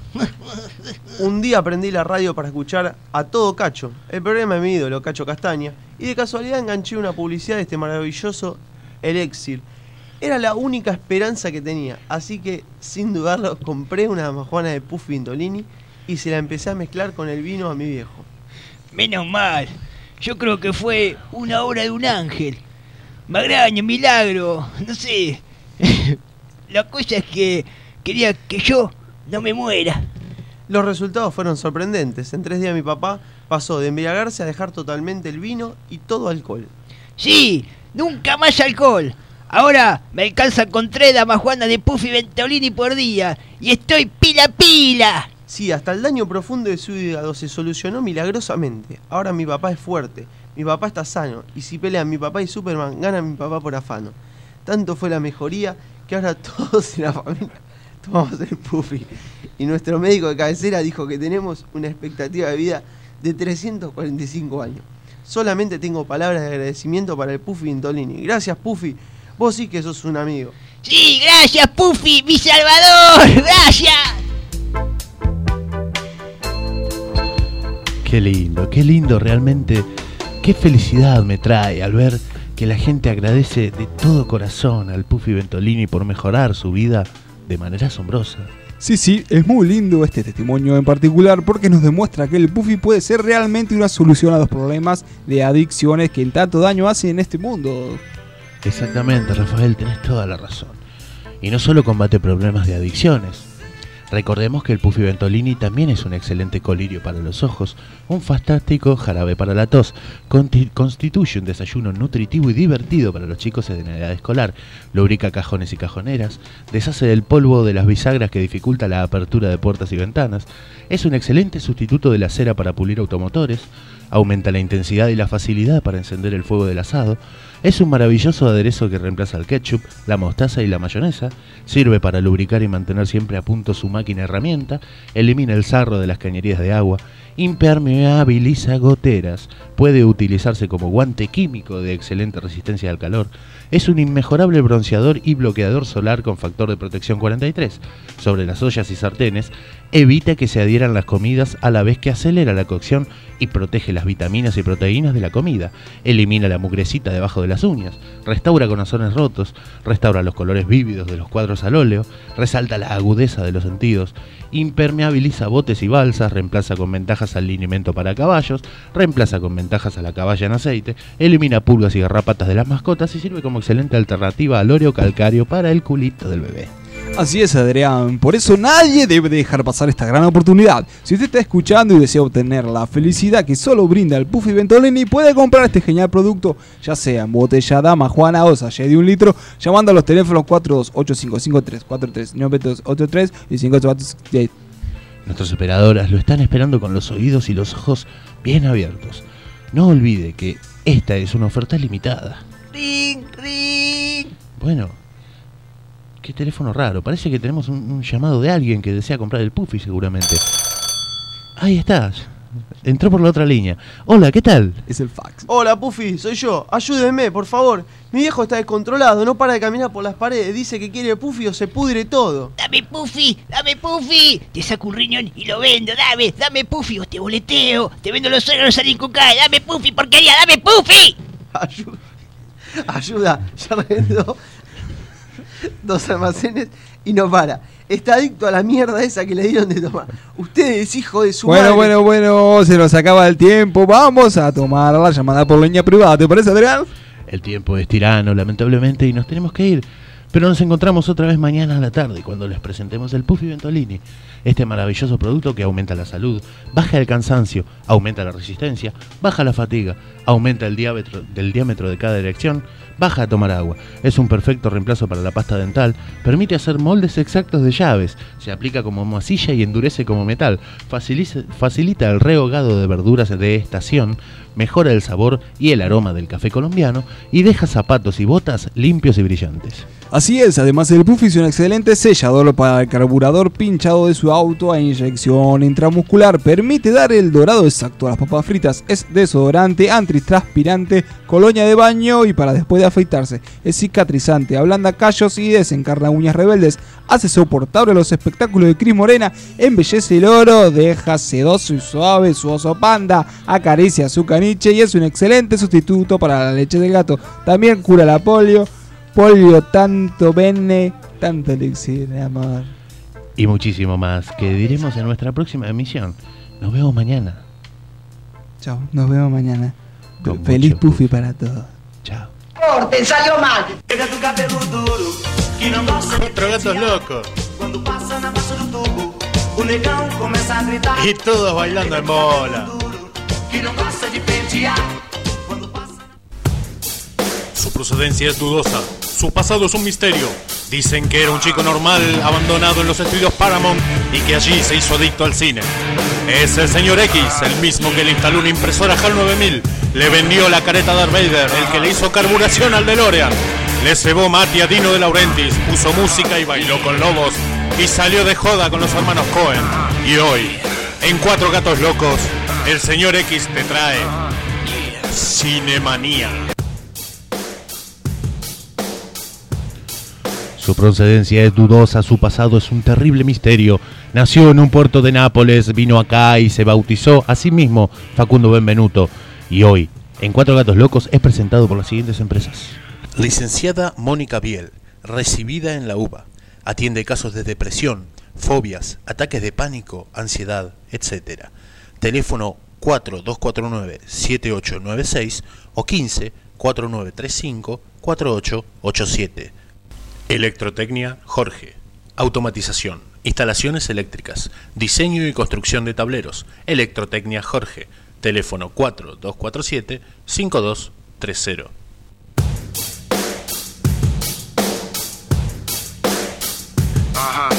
Un día prendí la radio para escuchar a todo Cacho, el programa de mi ídolo, Cacho Castaña, y de casualidad enganché una publicidad de este maravilloso Elixir. Era la única esperanza que tenía, así que sin dudarlo compré una majuana de Puffy Ventolini y se la empecé a mezclar con el vino a mi viejo. Menos mal, yo creo que fue una obra de un ángel. Magraña, milagro, no sé. La cosa es que quería que yo no me muera. Los resultados fueron sorprendentes. En 3 días mi papá pasó de embriagarse a dejar totalmente el vino y todo alcohol. Sí, nunca más alcohol. Ahora me alcanzan con 3 damajuanas de Puffy Ventolini por día y estoy pila pila. Sí, hasta el daño profundo de su hígado se solucionó milagrosamente. Ahora mi papá es fuerte, mi papá está sano y si pelean mi papá y Superman, gana mi papá por afano. Tanto fue la mejoría que ahora todos en la familia tomamos el Puffy. Y nuestro médico de cabecera dijo que tenemos una expectativa de vida de 345 años. Solamente tengo palabras de agradecimiento para el Puffy Ventolini. Gracias, Puffy. Vos sí que sos un amigo. Sí, gracias, Puffy, mi salvador. Gracias. Qué lindo realmente. Qué felicidad me trae al ver que la gente agradece de todo corazón al Puffy Ventolini por mejorar su vida de manera asombrosa. Sí, es muy lindo este testimonio en particular porque nos demuestra que el Puffy puede ser realmente una solución a los problemas de adicciones que tanto daño hacen en este mundo. Exactamente, Rafael, tenés toda la razón. Y no solo combate problemas de adicciones, Recordemos que el Puffy Ventolini también es un excelente colirio para los ojos, un fantástico jarabe para la tos, constituye un desayuno nutritivo y divertido para los chicos en edad escolar, lubrica cajones y cajoneras, deshace el polvo de las bisagras que dificulta la apertura de puertas y ventanas, es un excelente sustituto de la cera para pulir automotores, aumenta la intensidad y la facilidad para encender el fuego del asado, es un maravilloso aderezo que reemplaza el ketchup, la mostaza y la mayonesa, sirve para lubricar y mantener siempre a punto su máquina herramienta, elimina el sarro de las cañerías de agua, impermeabiliza goteras, puede utilizarse como guante químico de excelente resistencia al calor, es un inmejorable bronceador y bloqueador solar con factor de protección 43. Sobre las ollas y sartenes, evita que se adhieran las comidas a la vez que acelera la cocción y protege las vitaminas y proteínas de la comida, elimina la mugrecita debajo de las uñas, restaura corazones rotos, restaura los colores vívidos de los cuadros al óleo, resalta la agudeza de los sentidos, impermeabiliza botes y balsas, reemplaza con ventajas al linimento para caballos, reemplaza con ventajas a la caballa en aceite, elimina pulgas y garrapatas de las mascotas y sirve como excelente alternativa al óleo calcáreo para el culito del bebé. Así es, Adrián, por eso nadie debe dejar pasar esta gran oportunidad. Si usted está escuchando y desea obtener la felicidad que solo brinda el Puffy Ventolini, puede comprar este genial producto, ya sea en botella dama, juana o sachet de 1 litro, llamando a los teléfonos 42855343, 9283 y 548. Nuestras operadoras lo están esperando con los oídos y los ojos bien abiertos. No olvide que esta es una oferta limitada. ¡Ring, ring! Bueno, qué teléfono raro. Parece que tenemos un llamado de alguien que desea comprar el Puffy seguramente. Ahí estás. Entró por la otra línea. Hola, ¿qué tal? Es el fax. Hola, Puffy, soy yo. Ayúdenme, por favor. Mi viejo está descontrolado, no para de caminar por las paredes. Dice que quiere Puffy o se pudre todo. ¡Dame Puffy! ¡Dame Puffy! Te saco un riñón y lo vendo. ¡Dame Puffy o te boleteo! Te vendo los órganos a Coca. ¡Dame Puffy, porquería! ¡Dame Puffy! Ayuda, ya reventó 2 almacenes y no para. Está adicto a la mierda esa que le dieron de tomar. Usted es hijo de su madre. Bueno, se nos acaba el tiempo. Vamos a tomar la llamada por línea privada. ¿Te parece, Adrián? El tiempo es tirano, lamentablemente, y nos tenemos que ir. Pero nos encontramos otra vez mañana a la tarde cuando les presentemos el Puffy Ventolini, este maravilloso producto que aumenta la salud, baja el cansancio, aumenta la resistencia, baja la fatiga, aumenta el diámetro de cada erección, baja a tomar agua. Es un perfecto reemplazo para la pasta dental, permite hacer moldes exactos de llaves, se aplica como masilla y endurece como metal, facilita el rehogado de verduras de estación, mejora el sabor y el aroma del café colombiano y deja zapatos y botas limpios y brillantes. Así es, además el Puffy es un excelente sellador para el carburador pinchado de su auto a inyección intramuscular, permite dar el dorado exacto a las papas fritas, es desodorante, antitranspirante, colonia de baño y para después de afeitarse, es cicatrizante, ablanda callos y desencarna uñas rebeldes, hace soportable los espectáculos de Cris Morena, embellece el oro, deja sedoso y suave su oso panda, acaricia su caniche y es un excelente sustituto para la leche del gato, también cura la polio tanto bene, tanto elixir de amor. Y muchísimo más que diremos en nuestra próxima emisión. Nos vemos mañana. Chao, nos vemos mañana. Feliz Puffy para todos. Chao. Te salió mal. Cuatro gatos locos. Y todos bailando en bola. Su procedencia es dudosa, su pasado es un misterio. Dicen que era un chico normal, abandonado en los estudios Paramount y que allí se hizo adicto al cine. Es el señor X, el mismo que le instaló una impresora HAL 9000, le vendió la careta a Darth Vader, el que le hizo carburación al DeLorean, le cebó mate a Dino De Laurentiis, puso música y bailó con lobos y salió de joda con los hermanos Cohen. Y hoy, en Cuatro Gatos Locos, el señor X te trae Cinemanía. Su procedencia es dudosa, su pasado es un terrible misterio. Nació en un puerto de Nápoles, vino acá y se bautizó a sí mismo Facundo Benvenuto. Y hoy, en Cuatro Gatos Locos, es presentado por las siguientes empresas. Licenciada Mónica Biel, recibida en la UBA. Atiende casos de depresión, fobias, ataques de pánico, ansiedad, etc. Teléfono 4249-7896 o 15-4935-4887. Electrotecnia Jorge. Automatización, Instalaciones eléctricas, diseño y construcción de tableros, Electrotecnia Jorge, teléfono 4247-5230. Ajá,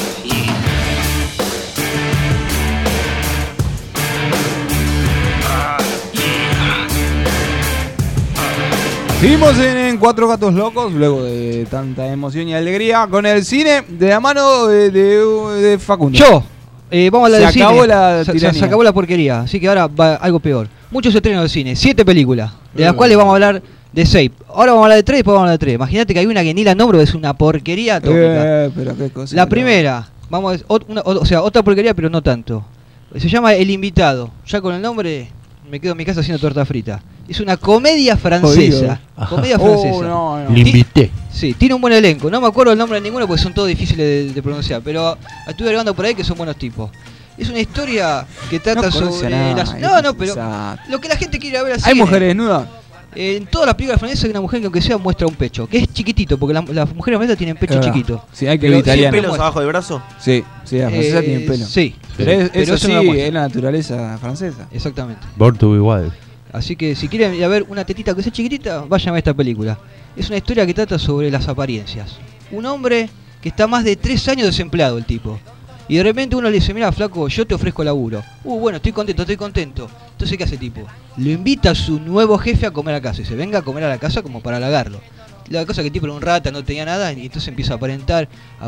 Seguimos en Cuatro Gatos Locos, luego de tanta emoción y alegría, con el cine de la mano de Facundo. Yo, vamos a hablar del cine. Acabó la se tiranía. acabó la porquería, así que ahora va algo peor. Muchos estrenos de cine, 7 películas, de las cuales vamos a hablar de 6. Ahora vamos a hablar de 3 y después vamos a hablar de 3. Imagínate que hay una que ni la nombro, es una porquería atómica. Pero qué cosa. La primera, vamos a otra porquería, pero no tanto. Se llama El Invitado. Ya con el nombre me quedo en mi casa haciendo torta frita. Es una comedia francesa. Comedia francesa. No. Le invité. Sí, tiene un buen elenco. No me acuerdo el nombre de ninguno porque son todos difíciles de pronunciar. Pero estuve agregando por ahí que son buenos tipos. Es una historia que trata sobre las... No, pero lo que la gente quiere ver así. ¿Hay mujeres desnudas? En todas las películas francesas hay una mujer que aunque sea muestra un pecho, que es chiquitito, porque las mujeres francesas tienen pecho chiquito. Sí, hay que ver italiano. ¿Tiene pelos abajo del brazo? Sí, las francesas tienen pelo. Sí, pero eso eso sí, no lo muestra. es la naturaleza francesa. Exactamente. Born to be wild. Así que si quieren ir a ver una tetita que sea chiquitita, vayan a ver esta película. Es una historia que trata sobre las apariencias. Un hombre que está más de 3 años desempleado, el tipo. Y de repente uno le dice, mira flaco, yo te ofrezco laburo. Bueno, estoy contento. Entonces, ¿qué hace el tipo? Lo invita a su nuevo jefe a comer a casa. Y se venga a comer a la casa como para halagarlo. La cosa que el tipo era un rata, no tenía nada, y entonces empieza a aparentar.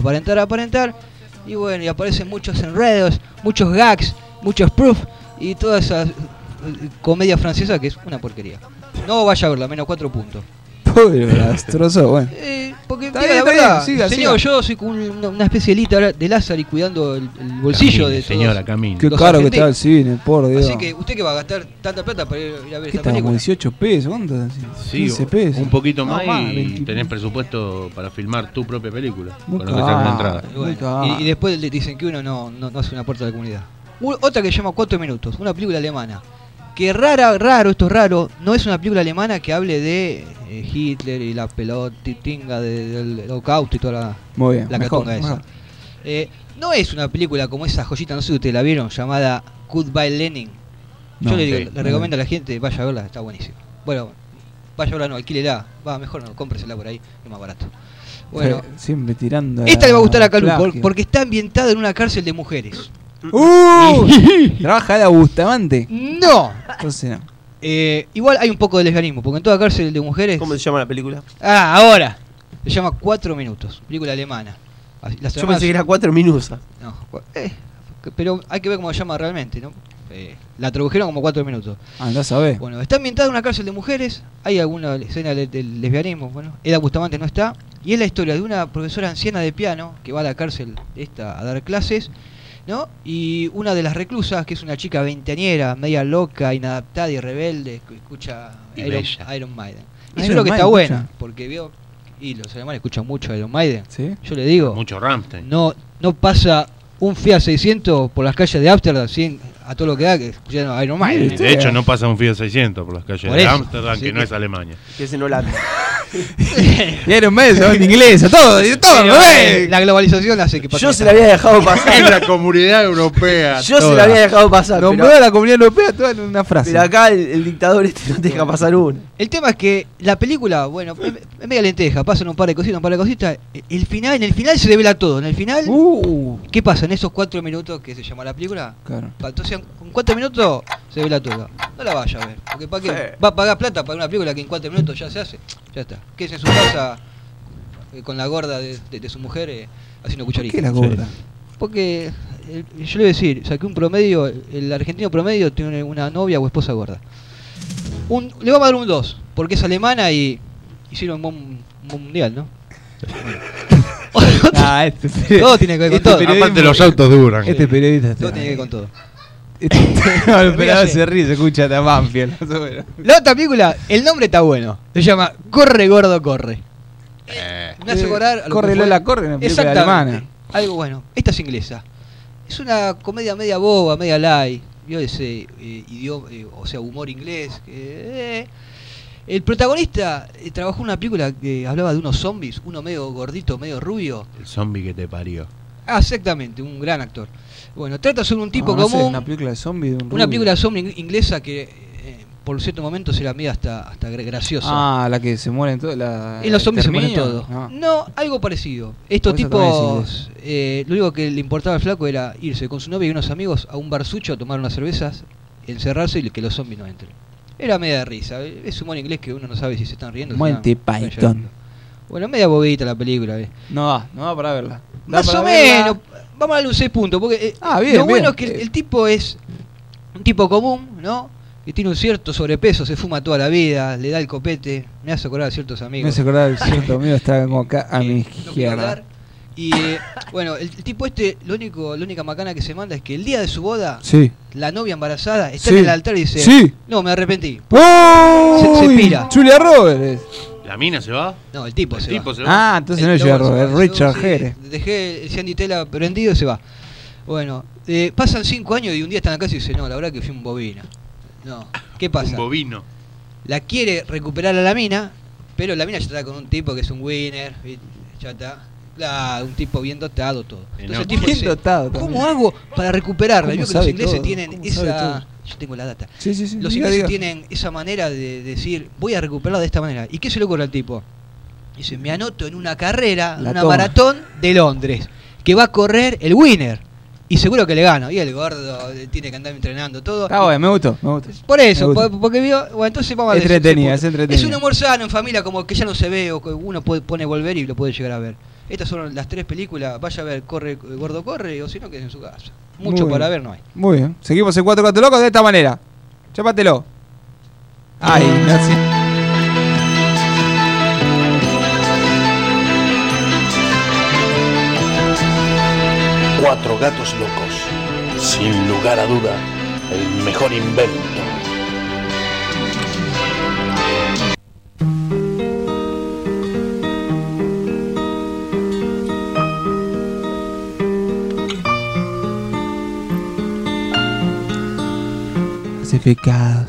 Y bueno, y aparecen muchos enredos, muchos gags, muchos proof, y toda esa comedia francesa que es una porquería. No vaya a verla, menos 4 puntos. Pobre destrozo, bueno. Porque Está diga bien, la verdad, siga. señor, yo soy como una especie de Lázaro y cuidando el bolsillo Camine, de señora, camine. Qué los caro que argentinos. está el cine, por Dios. Así que, ¿usted qué va a gastar tanta plata para ir a ver ¿Qué esta está? película? 18 pesos, ¿cuánto? Sí, 15 pesos. un poquito No, más, y 20. tenés presupuesto para filmar tu propia película. Muy Con lo que sea una entrada. Y bueno, y después le dicen que uno no hace una puerta de la comunidad. Otra que se llama 4 minutos, una película alemana. Que esto es raro, no es una película alemana que hable de Hitler y la pelotinga del holocausto y toda la catonga esa. No es una película como esa joyita, no sé si ustedes la vieron, llamada Goodbye Lenin. Yo le recomiendo a la gente, vaya a verla, está buenísima. Bueno, vaya a verla, no, alquílela, mejor no, cómpresela por ahí, es más barato. Bueno, siempre tirando. Esta le va a gustar a Calu porque está ambientada en una cárcel de mujeres. ¿Trabaja de Bustamante? No. Entonces no. Igual hay un poco de lesbianismo, porque en toda cárcel de mujeres... ¿Cómo se llama la película? Ahora. Se llama 4 minutos, película alemana. Yo pensé que era 4 minutos. No, pero hay que ver cómo se llama realmente, ¿no? La tradujeron como 4 minutos. Andás a ver. Bueno, está ambientada en una cárcel de mujeres, hay alguna escena del lesbianismo, bueno, Eda Bustamante no está, y es la historia de una profesora anciana de piano que va a la cárcel esta a dar clases, ¿no? Y una de las reclusas, que es una chica veinteañera, media loca, inadaptada y rebelde, que escucha Iron Maiden. Y eso es lo que está bueno, porque veo, y los alemanes escuchan mucho Iron Maiden. ¿Sí? Yo le digo, mucho Rammstein. No pasa un Fiat 600 por las calles de Ámsterdam sin a todo lo que da que escuchando Iron Maiden. De hecho, no pasa un Fiat 600 por las calles Por de eso, Ámsterdam, así que no que- es Alemania. Que es en Holanda. Y Iron Maiden se va en inglés, todo, Pero, la globalización hace que pase. Yo se la había dejado pasar. Es la comunidad europea. Yo se la había dejado pasar. Nombró a la comunidad europea toda en una frase. Pero acá el dictador no te deja pasar uno. El tema es que la película, bueno, es media lenteja, pasan un par de cositas. En el final se devela todo. En el final, ¿qué pasa en esos 4 minutos que se llama la película? Claro. Entonces, en 4 minutos se devela todo. No la vaya a ver, porque ¿para qué? Va a pagar plata para una película que en 4 minutos ya se hace. Ya está. Quédese en su casa con la gorda de su mujer haciendo cucharita. ¿Qué es la gorda? Porque yo le voy a decir, saqué un promedio, el argentino promedio tiene una novia o esposa gorda. Le vamos a dar un 2, porque es alemana y hicieron un mundial, ¿no? Todo tiene que ver con todo. Aparte los autos duran. Este periodista Todo tiene que ver con todo. No, el operador se ríe, se escucha de Banfield. La otra película, el nombre está bueno. Se llama Corre Gordo Corre. Me hace acordar a lo Corre que fue- Lola, corre, una película Exactamente. alemana. Algo bueno. Esta es inglesa. Es una comedia media boba, media light. Vio ese idioma, o sea, humor inglés. El protagonista trabajó en una película que hablaba de unos zombies, uno medio gordito, medio rubio. El zombie que te parió. Exactamente, un gran actor. Bueno, trata sobre un tipo no sé, común. una película de zombie de un Una rubio. película de zombie inglesa que por cierto momentos era media hasta graciosa. Ah, la que se mueren todos. En los zombies se mueren todos. No, algo parecido. Estos tipos, lo único que le importaba al flaco era irse con su novia y unos amigos a un barsucho a tomar unas cervezas, encerrarse y que los zombies no entren. Era media de risa. Es humor inglés que uno no sabe si se están riendo. Monty Python. Bueno, media bobita la película. No da para verla. Más o menos. Vamos a darle un 6 puntos. Porque bien, lo bueno bien. es que el tipo es un tipo común, ¿no? Que tiene un cierto sobrepeso, se fuma toda la vida, le da el copete. Me hace acordar a ciertos amigos. Me hace acordar de cierto amigo, está como acá a mi izquierda. Y bueno, el tipo la única macana que se manda es que el día de su boda, la novia embarazada está en el altar y dice, no, me arrepentí. Se pira. Julia Roberts. ¿La mina se va? No, el tipo se va. Ah, entonces no es Julia Roberts, es Richard Gere. Dejé el Cianditela prendido y se va. Bueno, pasan 5 años y un día está en la casa y dice, no, la verdad que fui un bobina. No, ¿qué pasa? Un bovino. La quiere recuperar a la mina, pero la mina ya está con un tipo que es un winner, ya está. Un tipo bien dotado, todo. Entonces el tipo dice, ¿cómo hago para recuperarla? Yo creo que los ingleses tienen esa... Yo tengo la data. Sí. Los ingleses tienen esa manera de decir, voy a recuperarla de esta manera. ¿Y qué se le ocurre al tipo? Dice, me anoto en una carrera, una maratón de Londres, que va a correr el winner. Y seguro que le gano. Y el gordo tiene que andar entrenando todo. Ah, bueno, me gustó. Por eso, porque vio. Bueno, entonces vamos a ver. Es entretenido. Es un humor sano en familia, como que ya no se ve, o que uno pone volver y lo puede llegar a ver. Estas son las 3 películas. Vaya a ver, Gordo corre, o si no, quede en su casa. Mucho para ver no hay. Muy bien. Seguimos en 4 Gatos Locos de esta manera. Chápatelo. Ay, gracias. Cuatro Gatos Locos. Sin lugar a duda, el mejor invento. Clasificados.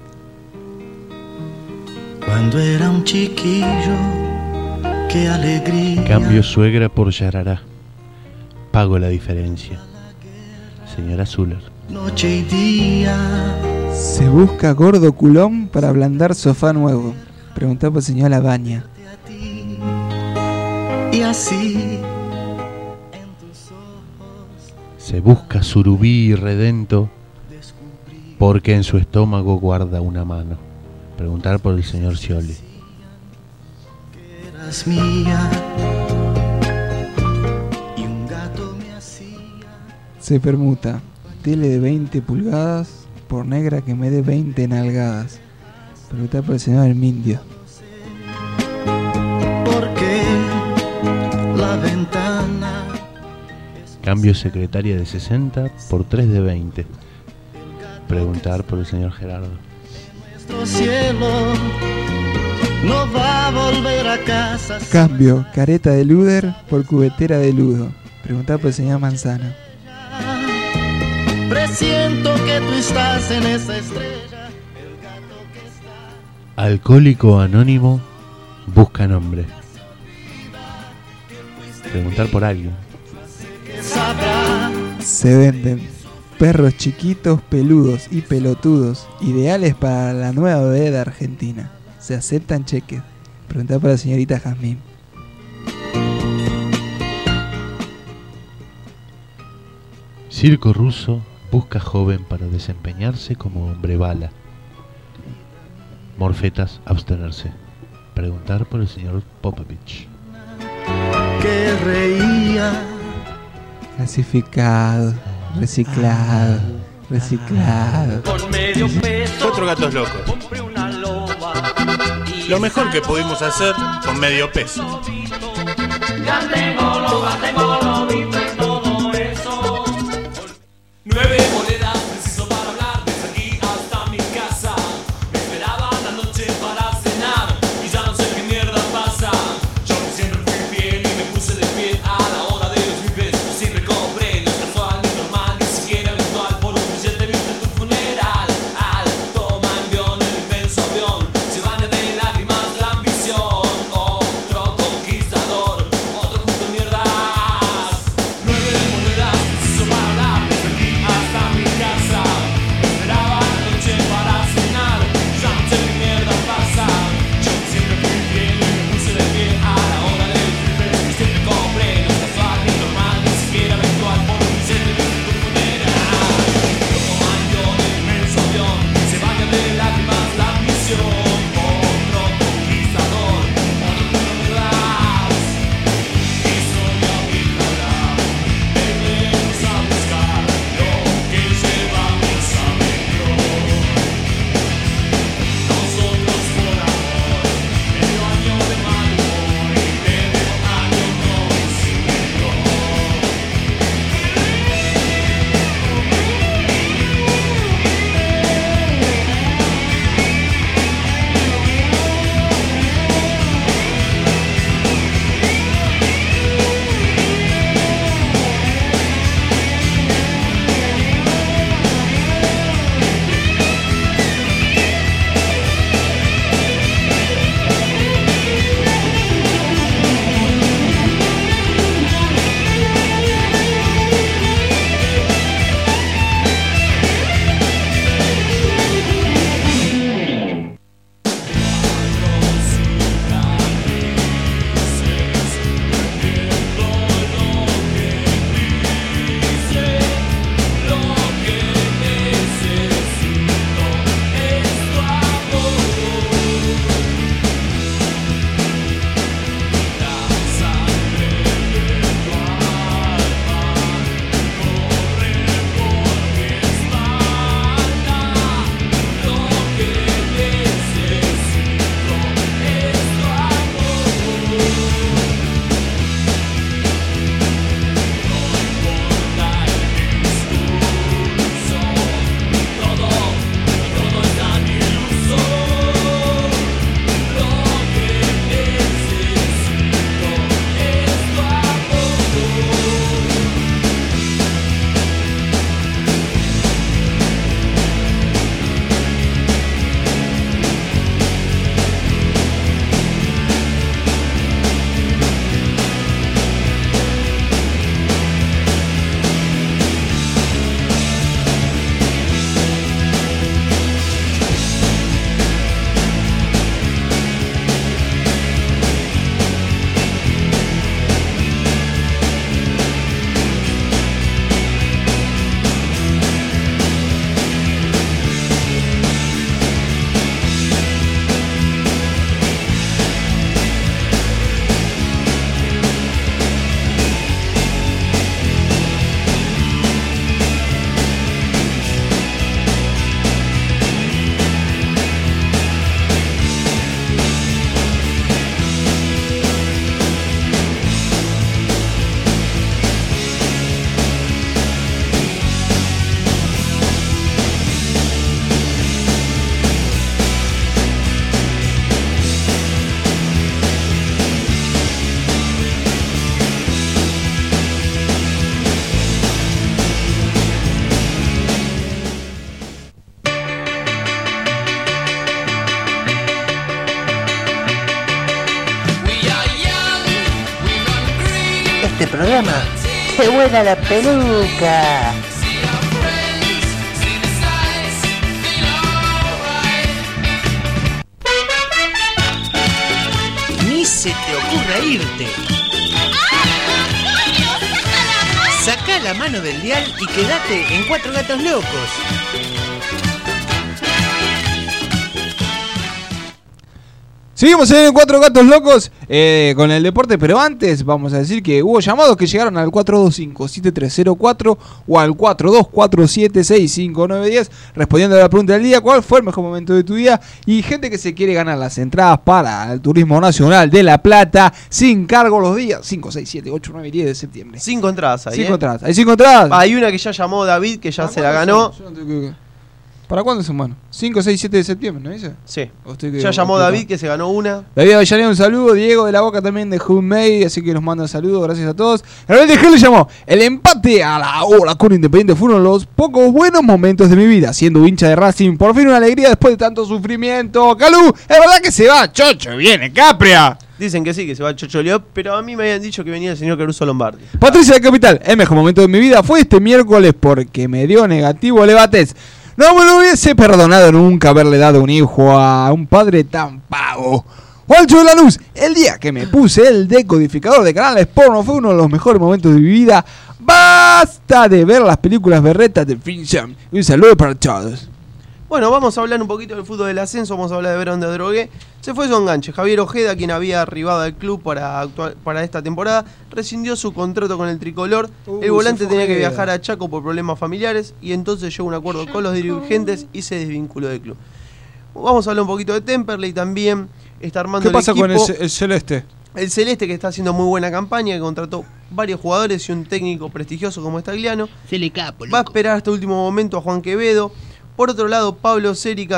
Cuando era un chiquillo, qué alegría. Cambio suegra por Yarará. Pago la diferencia. Señora Zuller. Noche y día. Se busca gordo culón para ablandar sofá nuevo. Preguntá por señora Baña. Y así. Se busca surubí redento porque en su estómago guarda una mano. Preguntar por el señor Scioli. Eras mía. Se permuta tele de 20 pulgadas por negra que me dé 20 nalgadas. Preguntar por el señor Hermindio. Porque la ventana. Cambio secretaria de 60 por 3 de 20. Preguntar por el señor Gerardo. Nuestro cielo no va a volver a casa. Cambio careta de luder por cubetera de ludo. Preguntar por el señor Manzana. Presiento que tú estás en esa estrella. Alcohólico anónimo busca nombre. Preguntar por alguien. Se venden perros chiquitos, peludos y pelotudos, ideales para la nueva vereda argentina. Se aceptan cheques. Preguntar para la señorita Jazmín. Circo ruso busca joven para desempeñarse como hombre bala. Morfetas, abstenerse. Preguntar por el señor Popovich. Que reía. Clasificado, reciclado, reciclado. Con medio peso. 4 Gatos Locos. Lo mejor que pudimos hacer con medio peso. Ya tengo lobito y todo eso. 9 monedas preciso para hablar desde aquí hasta mi casa. Me esperaba la noche para cenar y ya no sé qué mierda pasa. Yo siempre fui fiel y me puse de pie a la hora de los bifes. Siempre compré lo casual ni normal, ni siquiera virtual. Por un billete viste tu funeral. Alto mangueón, el inmenso avión. Se baña de lágrimas la ambición. Otro conquistador, otro junto mierdas. este programa? ¡Qué buena la peluca! Ni se te ocurra irte. Sacá la mano del dial y quédate en Cuatro Gatos Locos. Seguimos en Cuatro Gatos Locos con el deporte, pero antes vamos a decir que hubo llamados que llegaron al 425-7304 o al 424765-910 respondiendo a la pregunta del día: ¿cuál fue el mejor momento de tu vida? Y gente que se quiere ganar las entradas para el Turismo Nacional de La Plata sin cargo los días 5, 6, 7, 8, 9 y 10 de septiembre. 5 entradas ahí. 5 entradas. ¿Hay 5 entradas? Hay una que ya llamó David, que ya se la ganó. ¿Para cuándo son, mano? 5, 6, 7 de septiembre, ¿no dice? Sí. Ya llamó David, que se ganó una. David Avellaneda, un saludo. Diego de la Boca también de Humei, así que nos manda un saludo. Gracias a todos. Gabriel de Gel le llamó: el empate a la hora con Independiente fue uno de los pocos buenos momentos de mi vida. Siendo hincha de Racing, por fin una alegría después de tanto sufrimiento. Calú, es verdad que se va. Chocho, viene Capria. Dicen que sí, que se va Chocho León, pero a mí me habían dicho que venía el señor Caruso Lombardi. Patricia de Capital: el mejor momento de mi vida fue este miércoles porque me dio negativo Levates. No me lo hubiese perdonado nunca haberle dado un hijo a un padre tan pago. Juancho de Lanús: el día que me puse el decodificador de canales porno fue uno de los mejores momentos de mi vida. Basta de ver las películas berretas de Fincham. Y un saludo para todos. Bueno, vamos a hablar un poquito del fútbol del ascenso. Vamos a hablar de Verón de Adrogué. Se fue su enganche. Javier Ojeda, quien había arribado al club para esta temporada, rescindió su contrato con el tricolor. El volante tenía que viajar a Chaco por problemas familiares y entonces llegó a un acuerdo con los dirigentes y se desvinculó del club. Vamos a hablar un poquito de Temperley también. Está armando el equipo. ¿Qué pasa con el Celeste? El Celeste, que está haciendo muy buena campaña, que contrató varios jugadores y un técnico prestigioso como Stagliano. Se le capo, loco. Va a esperar hasta el último momento a Juan Quevedo. Por otro lado, Pablo Cérica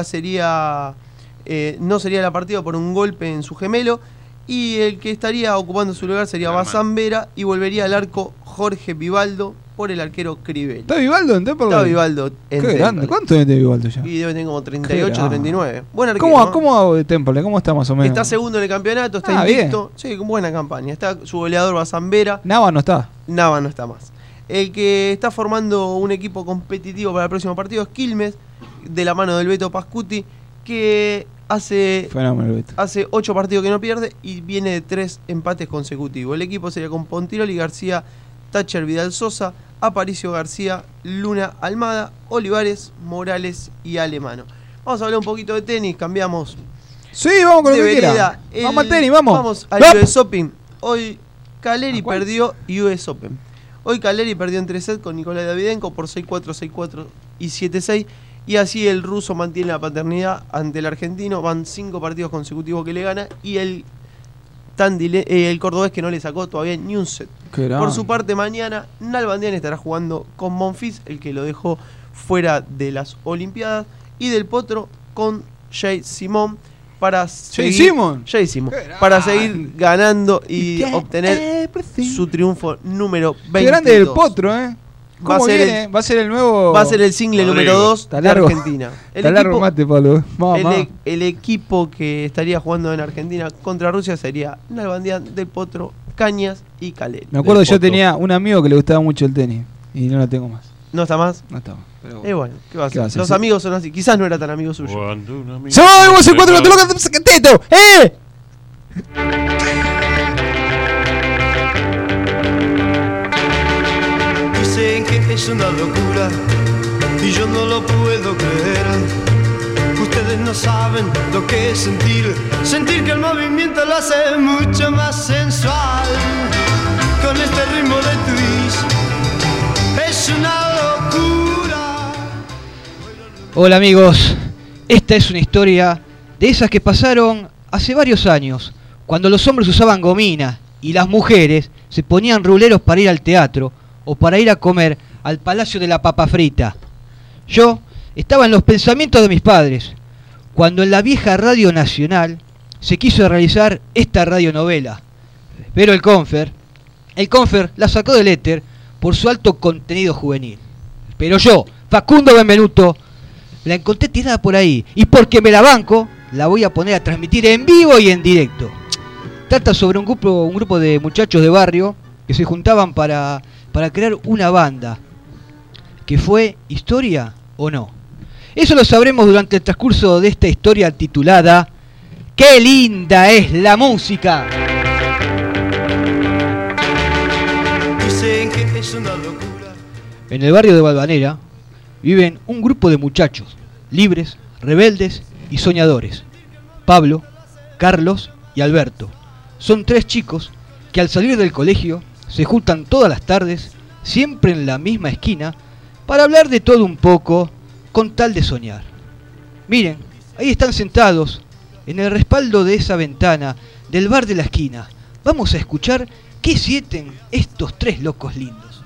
no sería la partida por un golpe en su gemelo. Y el que estaría ocupando su lugar sería Bazán Vera. Y volvería al arco Jorge Vivaldo por el arquero Crivelli. ¿Está Vivaldo en Temperley? Está Vivaldo en Temperley. Qué grande. ¿Cuánto tiene Vivaldo ya? Y debe tener como 38 o 39. Buen arquero. ¿Cómo hago de Temperley? ¿Cómo está más o menos? Está segundo en el campeonato, está invicto. Sí, con buena campaña. Está su goleador Bazán Vera. Nava no está. Nava no está más. El que está formando un equipo competitivo para el próximo partido es Quilmes, de la mano del Beto Pascuti, que hace 8 partidos que no pierde y viene de 3 empates consecutivos. El equipo sería con Pontiroli, García, Thatcher, Vidal Sosa, Aparicio García, Luna Almada, Olivares, Morales y Alemano. Vamos a hablar un poquito de tenis, cambiamos. Sí, vamos con lo que quiera. Vamos al tenis, vamos. Vamos al US Open. Hoy Caleri perdió US Open. Hoy Caleri perdió en 3 sets con Nicolás Davidenko por 6-4, 6-4 y 7-6. Y así el ruso mantiene la paternidad ante el argentino. Van 5 partidos consecutivos que le gana. Y el cordobés que no le sacó todavía ni un set. Por su parte, mañana Nalbandián estará jugando con Monfils, el que lo dejó fuera de las Olimpiadas. Y Del Potro con Jay Simón para seguir ganando y obtener su triunfo número 22. Qué grande Del Potro, ¿eh? Va a ser el nuevo. Va a ser el single número 2 de Argentina. El equipo que estaría jugando en Argentina contra Rusia sería Nalbandián, Del Potro, Cañas y Caleri. Me acuerdo, yo tenía un amigo que le gustaba mucho el tenis y no lo tengo más. ¿No está más? No está más. Bueno, ¿qué va a hacer? Los amigos son así. Quizás no era tan amigo suyo. ¡Somos el 4 Gatos Locos! ¡Eh! Dicen que es una locura y yo no lo puedo creer. Ustedes no saben lo que es sentir que el movimiento lo hace mucho más sensual. Con este ritmo de twist es una locura. Hola amigos, esta es una historia de esas que pasaron hace varios años, cuando los hombres usaban gomina y las mujeres se ponían ruleros para ir al teatro o para ir a comer al Palacio de la Papa Frita. Yo estaba en los pensamientos de mis padres, cuando en la vieja Radio Nacional se quiso realizar esta radionovela. Pero el Confer la sacó del éter por su alto contenido juvenil. Pero yo, Facundo Benvenuto, la encontré tirada por ahí, y porque me la banco, la voy a poner a transmitir en vivo y en directo. Trata sobre un grupo de muchachos de barrio que se juntaban para crear una banda. ¿Que fue historia o no? Eso lo sabremos durante el transcurso de esta historia titulada ¡Qué linda es la música! Dicen que es una locura. En el barrio de Valvanera viven un grupo de muchachos libres, rebeldes y soñadores. Pablo, Carlos y Alberto. Son 3 chicos que al salir del colegio se juntan todas las tardes, siempre en la misma esquina, para hablar de todo un poco, con tal de soñar. Miren, ahí están sentados, en el respaldo de esa ventana del bar de la esquina. Vamos a escuchar qué sienten estos 3 locos lindos.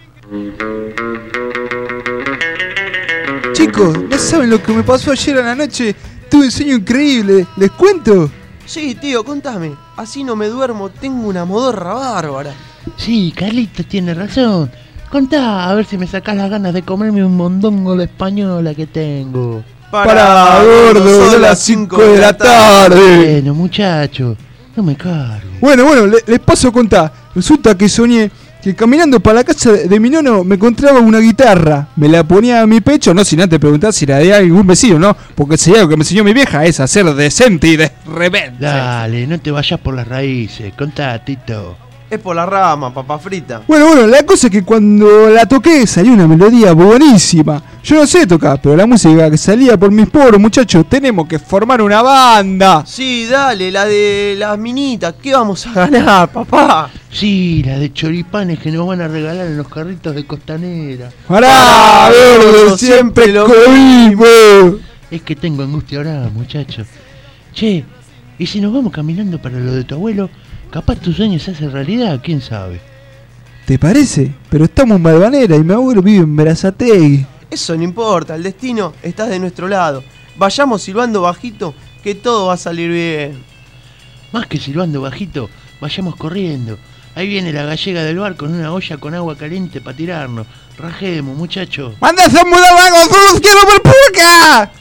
Chicos, no saben lo que me pasó ayer a la noche. Tuve un sueño increíble, ¿les cuento? Sí, tío, contame. Así no me duermo, tengo una modorra bárbara. Sí, Carlito tiene razón. Contá, a ver si me sacás las ganas de comerme un mondongo de española que tengo. Para gordo, son las 5 de la tarde. Bueno, muchacho, no me cargo. Bueno, les paso a contar. Resulta que soñé que caminando para la casa de mi nono me encontraba una guitarra. Me la ponía a mi pecho, no sin antes preguntar si era de algún vecino, ¿no? Porque si algo que me enseñó mi vieja es a ser decente y rebelde. Dale, no te vayas por las raíces. Contá, Tito. Es por la rama, papa frita. Bueno, la cosa es que cuando la toqué salió una melodía buenísima. Yo no sé tocar, pero la música que salía por mis poros muchachos, tenemos que formar una banda. Sí, dale, la de las minitas. ¿Qué vamos a ganar, papá? Sí, la de choripanes que nos van a regalar en los carritos de Costanera. ¡Pará, gordo! Siempre lo mismo. Es que tengo angustia ahora, muchachos. Che, ¿y si nos vamos caminando para lo de tu abuelo? Capaz tu sueño se hace realidad, quién sabe. ¿Te parece? Pero estamos en Valvanera y mi abuelo vive en Berazategui. Eso no importa, el destino está de nuestro lado. Vayamos silbando bajito, que todo va a salir bien. Más que silbando bajito, vayamos corriendo. Ahí viene la gallega del bar con una olla con agua caliente para tirarnos. Rajemos, muchachos. ¡Mandas a mudar la ¡Todos quiero ver purca!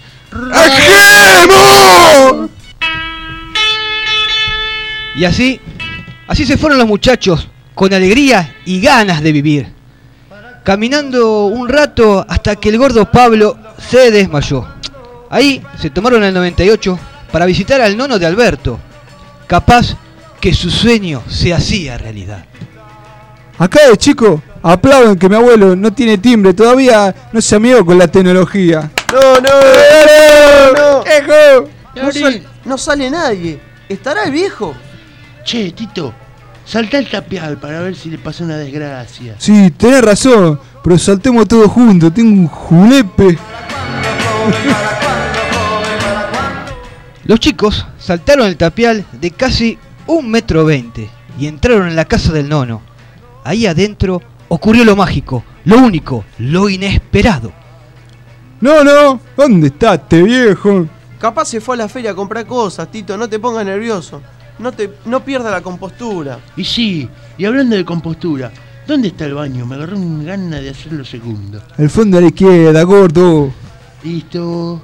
¡Rajemos! Y así se fueron los muchachos, con alegría y ganas de vivir. Caminando un rato hasta que el gordo Pablo se desmayó. Ahí se tomaron el 98 para visitar al nono de Alberto. Capaz que su sueño se hacía realidad. Acá de chico, aplauden que mi abuelo no tiene timbre, todavía no se amigó con la tecnología. No sale nadie. ¿Estará el viejo? Che, Tito, saltá el tapial para ver si le pasó una desgracia. Sí, tenés razón, pero saltemos todos juntos, tengo un julepe. Los chicos saltaron el tapial de casi 1,20 m y entraron en la casa del nono. Ahí adentro ocurrió lo mágico, lo único, lo inesperado. No, ¿dónde está este viejo? Capaz se fue a la feria a comprar cosas, Tito, no te pongas nervioso. No pierda la compostura. Y sí, y hablando de compostura, ¿dónde está el baño? Me agarró una gana de hacerlo segundo. Al fondo a la izquierda, gordo. Listo.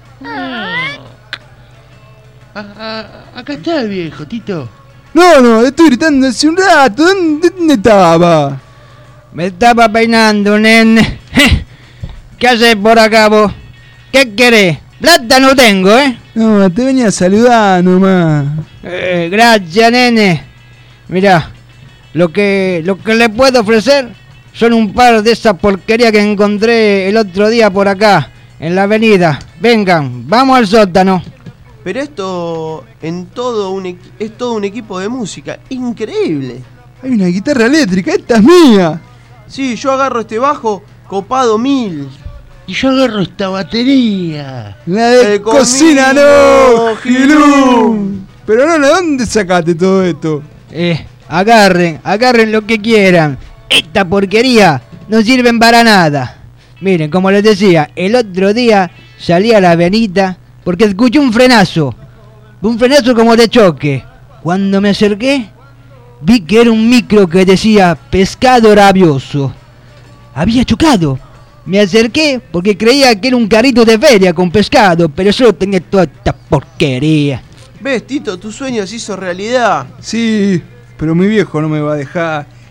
Acá está el viejo, Tito. No, estoy gritando hace un rato. ¿Dónde estaba? Me estaba peinando, nene. ¿Qué haces por acá vos? ¿Qué querés? Plata no tengo, ¿eh? No, te venía a saludar nomás. Gracias, nene. Mirá, lo que le puedo ofrecer son un par de esas porquerías que encontré el otro día por acá, en la avenida. Vengan, vamos al sótano. Pero esto es todo un equipo de música. Increíble. Hay una guitarra eléctrica, esta es mía. Sí, yo agarro este bajo copado 1000. Y yo agarro esta batería. La de cocina no, Gilú. Pero no, ¿de dónde sacaste todo esto? Agarren lo que quieran. Esta porquería no sirven para nada. Miren, como les decía, el otro día salí a la avenida porque escuché un frenazo como de choque. Cuando me acerqué, vi que era un micro que decía pescado rabioso. Había chocado. Me acerqué porque creía que era un carrito de feria con pescado, pero solo tenía toda esta porquería. ¿Ves, Tito? Tu sueño se hizo realidad. Sí, pero mi viejo no me va a dejar.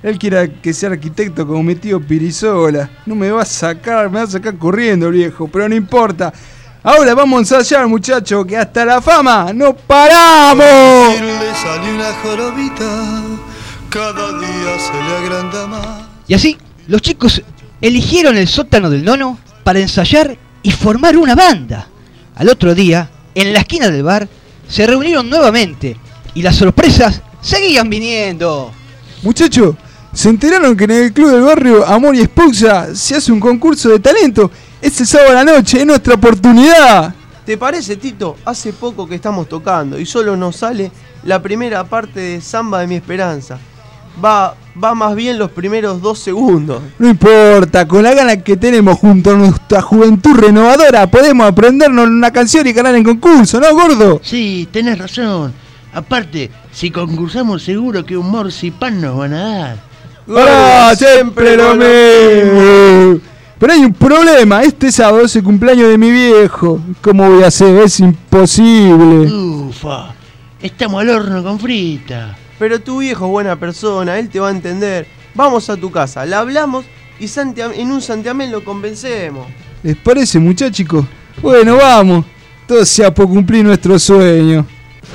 Él quiere que sea arquitecto como mi tío Pirisola. No me va a sacar corriendo, viejo, pero no importa. Ahora vamos a ensayar, muchachos, que hasta la fama no paramos. Le sale una jorobita, cada día se le agranda más. Y así, los chicos eligieron el sótano del nono para ensayar y formar una banda. Al otro día, en la esquina del bar, se reunieron nuevamente y las sorpresas seguían viniendo. Muchachos, ¿se enteraron que en el club del barrio Amor y Esposa se hace un concurso de talento? Este sábado a la noche es nuestra oportunidad. ¿Te parece, Tito? Hace poco que estamos tocando y solo nos sale la primera parte de Samba de mi Esperanza. Va más bien los primeros 2 segundos. No importa, con la gana que tenemos junto a nuestra juventud renovadora podemos aprendernos una canción y ganar en concurso, ¿no, gordo? Sí, tenés razón. Aparte, si concursamos seguro que un morcipán nos van a dar. ¡Ah, siempre lo mismo! Pero hay un problema, este sábado es el cumpleaños de mi viejo. ¿Cómo voy a hacer? Es imposible. Ufa, estamos al horno con frita. Pero tu viejo es buena persona, él te va a entender. Vamos a tu casa, la hablamos y en un santiamén lo convencemos. ¿Les parece, muchachos? Bueno, vamos. Todo sea por cumplir nuestro sueño.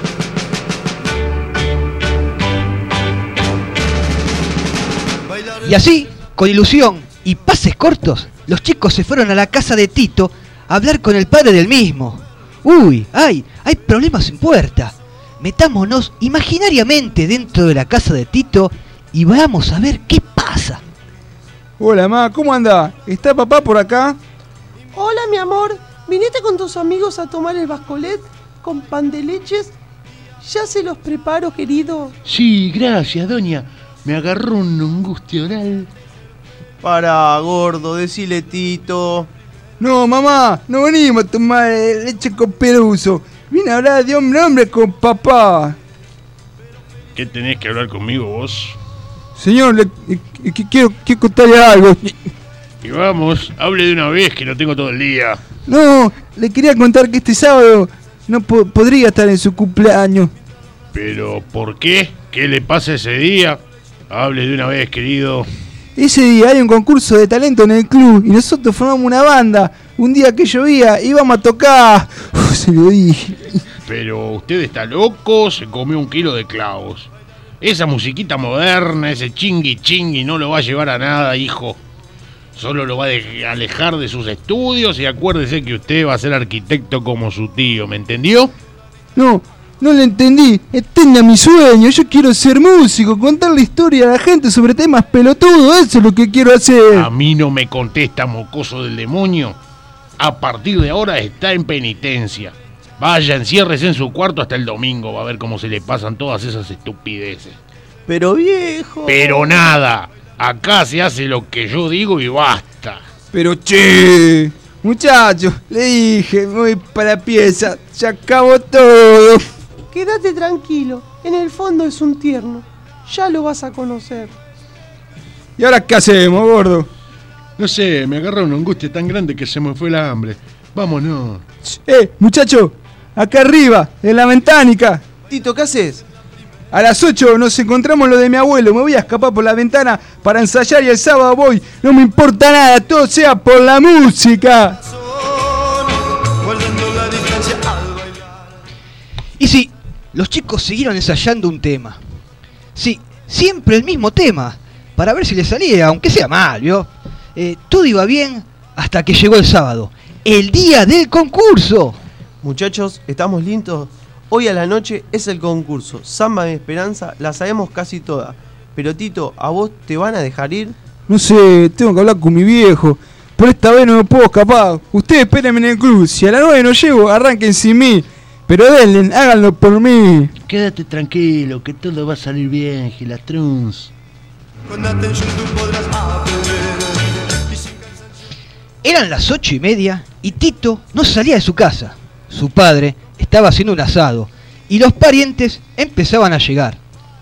Y así, con ilusión y pases cortos, los chicos se fueron a la casa de Tito a hablar con el padre del mismo. Uy, hay problemas en puerta. Metámonos imaginariamente dentro de la casa de Tito y vamos a ver qué pasa. Hola, ma, ¿cómo anda? ¿Está papá por acá? Hola, mi amor. ¿Viniste con tus amigos a tomar el bascolet con pan de leches? Ya se los preparo, querido. Sí, gracias, doña. Me agarró un angustia oral. Para, gordo, decile Tito. No, mamá, no venimos a tomar leche con peruso. Vine a hablar de hombre a hombre con papá. ¿Qué tenés que hablar conmigo vos? Señor, quiero contarle algo. Y vamos, hable de una vez que no tengo todo el día. No, le quería contar que este sábado no podría estar en su cumpleaños. ¿Pero por qué? ¿Qué le pasa ese día? Hable de una vez, querido. Ese día hay un concurso de talento en el club y nosotros formamos una banda. Un día que llovía íbamos a tocar. Se lo dije. Pero usted está loco, se comió 1 kilo de clavos. Esa musiquita moderna, ese chingui chingui no lo va a llevar a nada, hijo. Solo lo va a alejar de sus estudios y acuérdese que usted va a ser arquitecto como su tío, ¿me entendió? No lo entendí. Entienda mi sueño. Yo quiero ser músico, contar la historia a la gente sobre temas pelotudos. Eso es lo que quiero hacer. A mí no me contesta, mocoso del demonio. A partir de ahora está en penitencia. Vaya, enciérrese en su cuarto hasta el domingo. Va a ver cómo se le pasan todas esas estupideces. Pero viejo. Pero nada. Acá se hace lo que yo digo y basta. Pero che, muchachos, le dije, me voy para la pieza. Se acabó todo. Quédate tranquilo. En el fondo es un tierno. Ya lo vas a conocer. ¿Y ahora qué hacemos, gordo? No sé, me agarra una angustia tan grande que se me fue el hambre. Vámonos. Muchacho, acá arriba, en la ventánica. Tito, ¿qué haces? A las 8 nos encontramos lo de mi abuelo. Me voy a escapar por la ventana para ensayar y el sábado voy. No me importa nada, todo sea por la música. Y sí, los chicos siguieron ensayando un tema. Sí, siempre el mismo tema, para ver si les salía, aunque sea mal, ¿vio? Todo iba bien hasta que llegó el sábado, el día del concurso. Muchachos, ¿estamos listos? Hoy a la noche es el concurso. Samba de Esperanza, la sabemos casi toda. Pero Tito, ¿a vos te van a dejar ir? No sé, tengo que hablar con mi viejo. Por esta vez no me puedo escapar. Ustedes espérenme en el club. Si a las 9 no llego, arranquen sin mí. Pero denle, háganlo por mí. Quédate tranquilo, que todo va a salir bien, Gilatruns. Con atención tú podrás aprender. Eran las 8:30 y Tito no salía de su casa. Su padre estaba haciendo un asado y los parientes empezaban a llegar.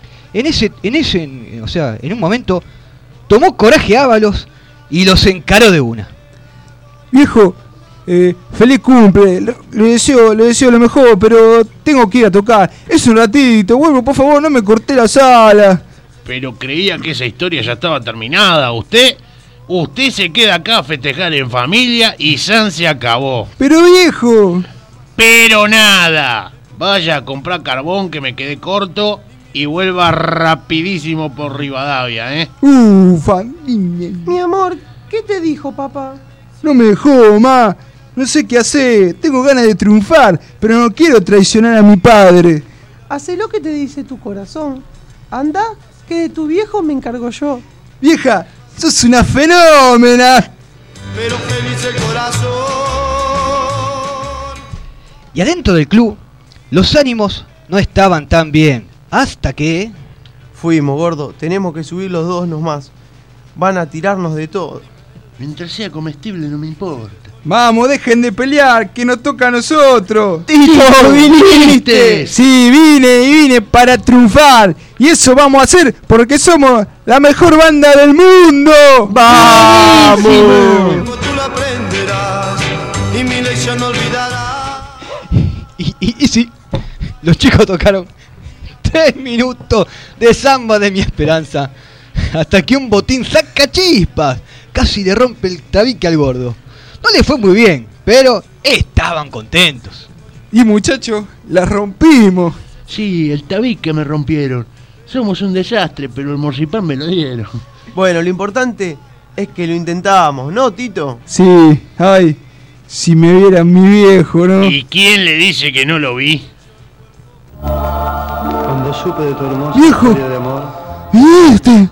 En un momento tomó coraje Ábalos y los encaró de una. Viejo, feliz cumple, le deseo lo mejor, pero tengo que ir a tocar. Es un ratito, vuelvo, por favor, no me corté la sala. pero creía que esa historia ya estaba terminada. Usted se queda acá a festejar en familia y San se acabó. Pero viejo. Pero nada. Vaya a comprar carbón que me quedé corto y vuelva rapidísimo por Rivadavia, ¿eh? Familia. Mi amor, ¿qué te dijo papá? No me dejó, ma. No sé qué hacer. Tengo ganas de triunfar, pero no quiero traicionar a mi padre. Hacé lo que te dice tu corazón. Anda, que de tu viejo me encargo yo. Vieja, sos una fenómena. Pero feliz el corazón. Y adentro del club, los ánimos no estaban tan bien. Hasta que... Fuimos, gordo. Tenemos que subir los dos nomás. Van a tirarnos de todo. Mientras sea comestible no me importa. Vamos, dejen de pelear, que nos toca a nosotros. ¡Tito, viniste! Sí, vine para triunfar. Y eso vamos a hacer porque somos la mejor banda del mundo. ¡Vamos! Tú lo aprenderás y mi lección no olvidarás. Y sí, los chicos tocaron 3 minutos de samba de mi esperanza. Hasta que un botín saca chispas. Casi le rompe el tabique al gordo. No le fue muy bien, pero estaban contentos. Y muchachos, la rompimos. Sí, el tabique me rompieron. Somos un desastre, pero el morcipán me lo dieron. Bueno, lo importante es que lo intentábamos, ¿no, Tito? Sí, ay, si me vieran mi viejo, ¿no? ¿Y quién le dice que no lo vi? Cuando supe de tu hermosa ¡viejo! historia de amor. ¿Y este?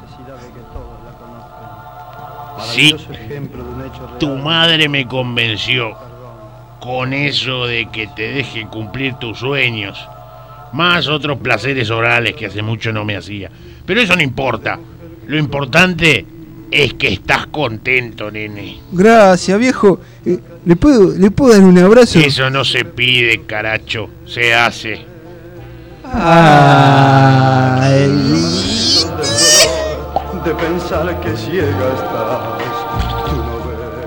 Sí, tu madre me convenció con eso de que te deje cumplir tus sueños, más otros placeres orales que hace mucho no me hacía. Pero eso no importa, lo importante es que estás contento, nene. Gracias, viejo. ¿Le puedo dar un abrazo? Eso no se pide, caracho, se hace. De pensar que ciega estás, tú no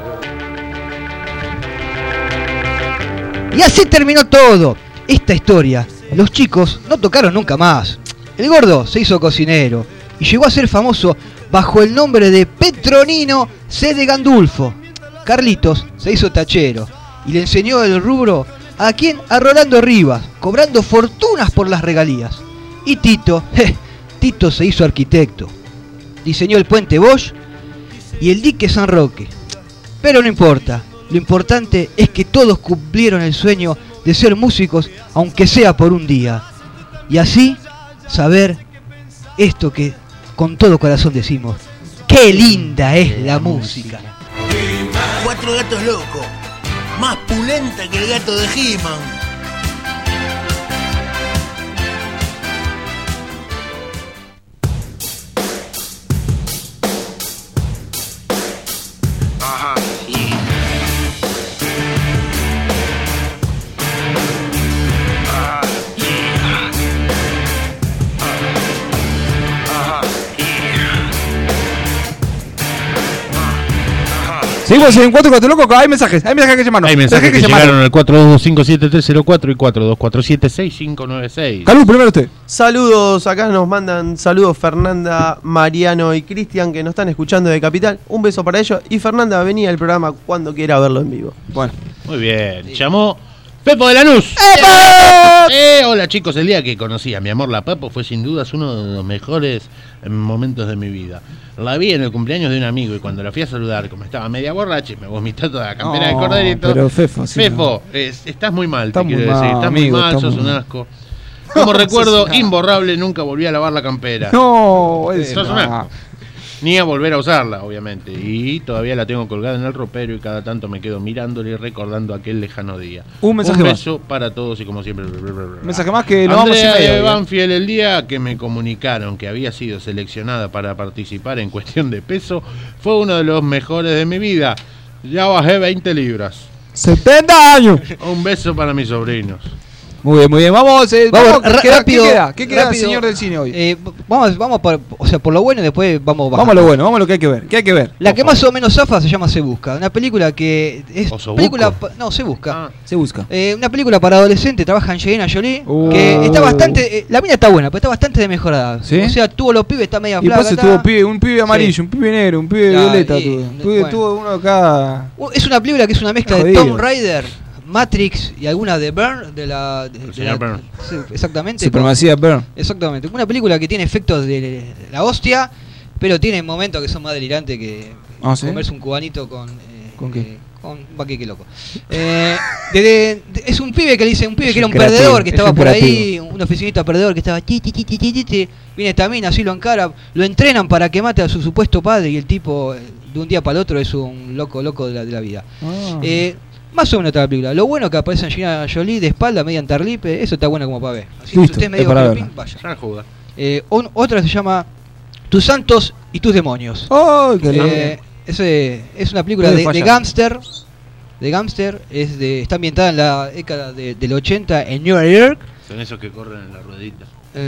ves. Y así terminó todo. Esta historia, los chicos no tocaron nunca más. El gordo se hizo cocinero y llegó a ser famoso bajo el nombre de Petronino C. de Gandulfo. Carlitos se hizo tachero y le enseñó el rubro ¿a quién? A Rolando Rivas, cobrando fortunas por las regalías. Y Tito se hizo arquitecto. Diseñó el puente Bosch y el dique San Roque. Pero no importa, lo importante es que todos cumplieron el sueño de ser músicos, aunque sea por un día. Y así, saber esto que con todo corazón decimos, ¡qué linda es la música! 4 gatos locos, más pulenta que el gato de He-Man. Seguimos en 4 Locos, hay mensajes que llamarnos. Hay mensajes que llegaron al 42257304 y 42476596. Calú, primero usted. Saludos, acá nos mandan saludos Fernanda, Mariano y Cristian que nos están escuchando de Capital. Un beso para ellos y Fernanda venía al programa cuando quiera verlo en vivo. Bueno. Muy bien, llamó Pepo de Lanús. Hola chicos, el día que conocí a mi amor la Papo fue sin dudas uno de los mejores momentos de mi vida. La vi en el cumpleaños de un amigo y cuando la fui a saludar, como estaba media borracha, me vomitó toda la campera de corderito. Pero Fefo, sí, Fefo, estás muy mal, está te quiero muy decir. mal, Estás amigo, muy mal, sos un asco. Como recuerdo imborrable, nunca volví a lavar la campera. No, sos un asco. Ni a volver a usarla, obviamente. Y todavía la tengo colgada en el ropero y cada tanto me quedo mirándole y recordando aquel lejano día. Un mensaje beso para todos y como siempre. Un mensaje más que nos vamos Andrea a de Banfield, el día que me comunicaron que había sido seleccionada para participar en cuestión de peso, fue uno de los mejores de mi vida. Ya bajé 20 libras. 70 años. Un beso para mis sobrinos. Muy bien, muy bien. Vamos, rápido. ¿Qué queda, rápido. señor del cine hoy? Vamos por lo bueno y después vamos Vamos a lo bueno, vamos a lo que hay que ver. ¿Qué hay que ver? La que más o menos zafa se llama Se Busca. Una película que es. Se Busca. Se Busca. Una película para adolescentes, trabaja Angelina Jolie. Que está bastante. La mina está buena, pero está bastante demejorada. ¿Sí? O sea, tuvo los pibes, está media Y flaca. pasa, tuvo un pibe amarillo, un pibe negro, un pibe violeta. Tuvo uno de cada. Es una película que es una mezcla de Tomb Raider, Matrix y alguna de Byrne, de la Byrne. Sí, exactamente. Supremacía Byrne. Exactamente. Una película que tiene efectos de la hostia, pero tiene momentos que son más delirantes que ¿sí? comerse un cubanito con ¿Con qué? Con qué loco. Es un pibe que le dice, un pibe que era un creativo, perdedor, que es estaba un por ahí, creativo. un oficinista perdedor que estaba viene esta mina, así lo encara, lo entrenan para que mate a su supuesto padre y el tipo de un día para el otro es un loco de la vida. Más o menos está la película. Lo bueno que aparece Angelina Jolie de espalda, media entarlipe, eso está bueno como para ver. Así que si usted es medio camping, vaya. Otra se llama Tus santos y tus demonios. ¡Oh, qué lindo! Es una película de gángster. Está ambientada en la década del 80 en New York. Son esos que corren en la ruedita.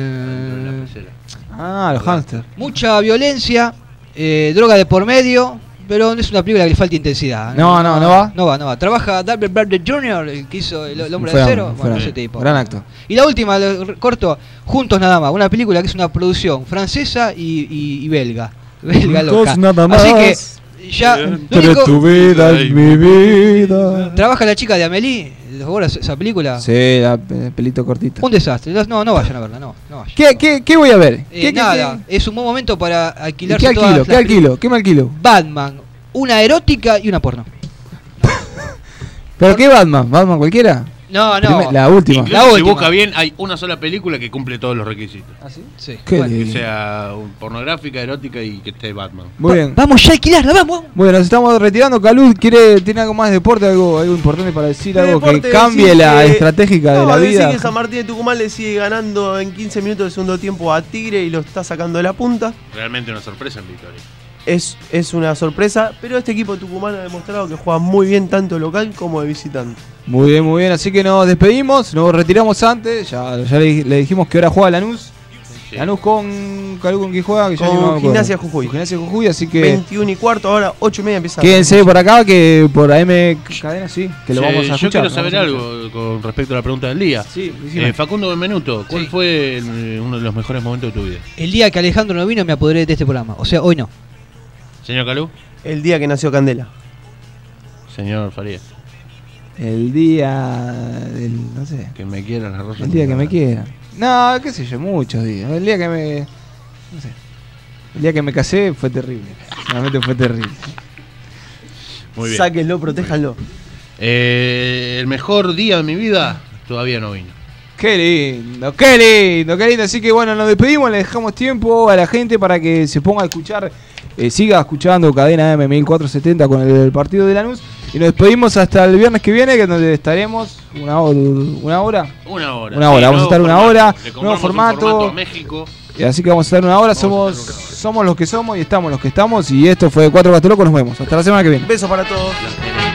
Los hamsters. Mucha violencia, droga de por medio, pero no es una película que le falta intensidad. No va. No va. Trabaja Dalbert Bradley Jr., el que hizo El Hombre de Acero. Bueno, ese tipo. Gran actor. Y la última, corto, Juntos Nada Más. Una película que es una producción francesa y belga. Juntos Nada Más. Así que ya. Entre tu vida y mi vida. Trabaja la chica de Amélie. ¿Esa película? Sí, la pelito cortita. Un desastre. No vayan a verla. No vayan. ¿Qué voy a ver? Nada. Es un buen momento para alquilarse ¿Qué alquilo? ¿Qué alquilo? ¿Qué me alquilo? Batman. Una erótica y una porno. ¿Pero qué Batman? ¿Batman cualquiera? No. La última. Incluso si busca bien, hay una sola película que cumple todos los requisitos. ¿Ah, sí? Sí. Que sea pornográfica, erótica y que esté Batman. Muy bien. Vamos ya a alquilarla, vamos. Bueno, nos estamos retirando. Calud, ¿tiene algo más de deporte? ¿Algo importante para decir? ¿Algo que cambie la estratégica de la vida? Decir que San Martín de Tucumán le sigue ganando en 15 minutos del segundo tiempo a Tigre y lo está sacando de la punta. Realmente una sorpresa en Victoria. Es una sorpresa, pero este equipo tucumano ha demostrado que juega muy bien tanto local como de visitante. Muy bien, así que nos despedimos, nos retiramos antes, ya le dijimos que ahora juega Lanús. Sí. Lanús con quién juega, que con Gimnasia Jujuy. Gimnasia Jujuy, así que 21:15, ahora 8:30 empieza. Quédense por acá, que por AM Cadena que lo vamos a escuchar. Yo quiero saber algo con respecto a la pregunta del día. Sí, Facundo Benvenuto, ¿cuál fue uno de los mejores momentos de tu vida? El día que Alejandro no vino me apoderé de este programa, o sea, hoy no. Señor Calú. El día que nació Candela. Señor Farías. El día del, no sé. Que me quieran la rosa. El día que me quieran. No, qué sé yo, muchos días. El día que me, no sé. El día que me casé fue terrible. Realmente fue terrible. Muy bien. Sáquenlo, protéjanlo. El mejor día de mi vida todavía no vino. Qué lindo. Así que bueno, nos despedimos, le dejamos tiempo a la gente para que se ponga a escuchar, siga escuchando Cadena M1470 con el partido de Lanús. Y nos despedimos hasta el viernes que viene, que donde estaremos una hora. Vamos a estar una hora, nuevo formato. México. Y así que vamos a estar una hora, somos los que somos y estamos los que estamos. Y esto fue 4 Gatos Locos, nos vemos. Hasta la semana que viene. Besos para todos.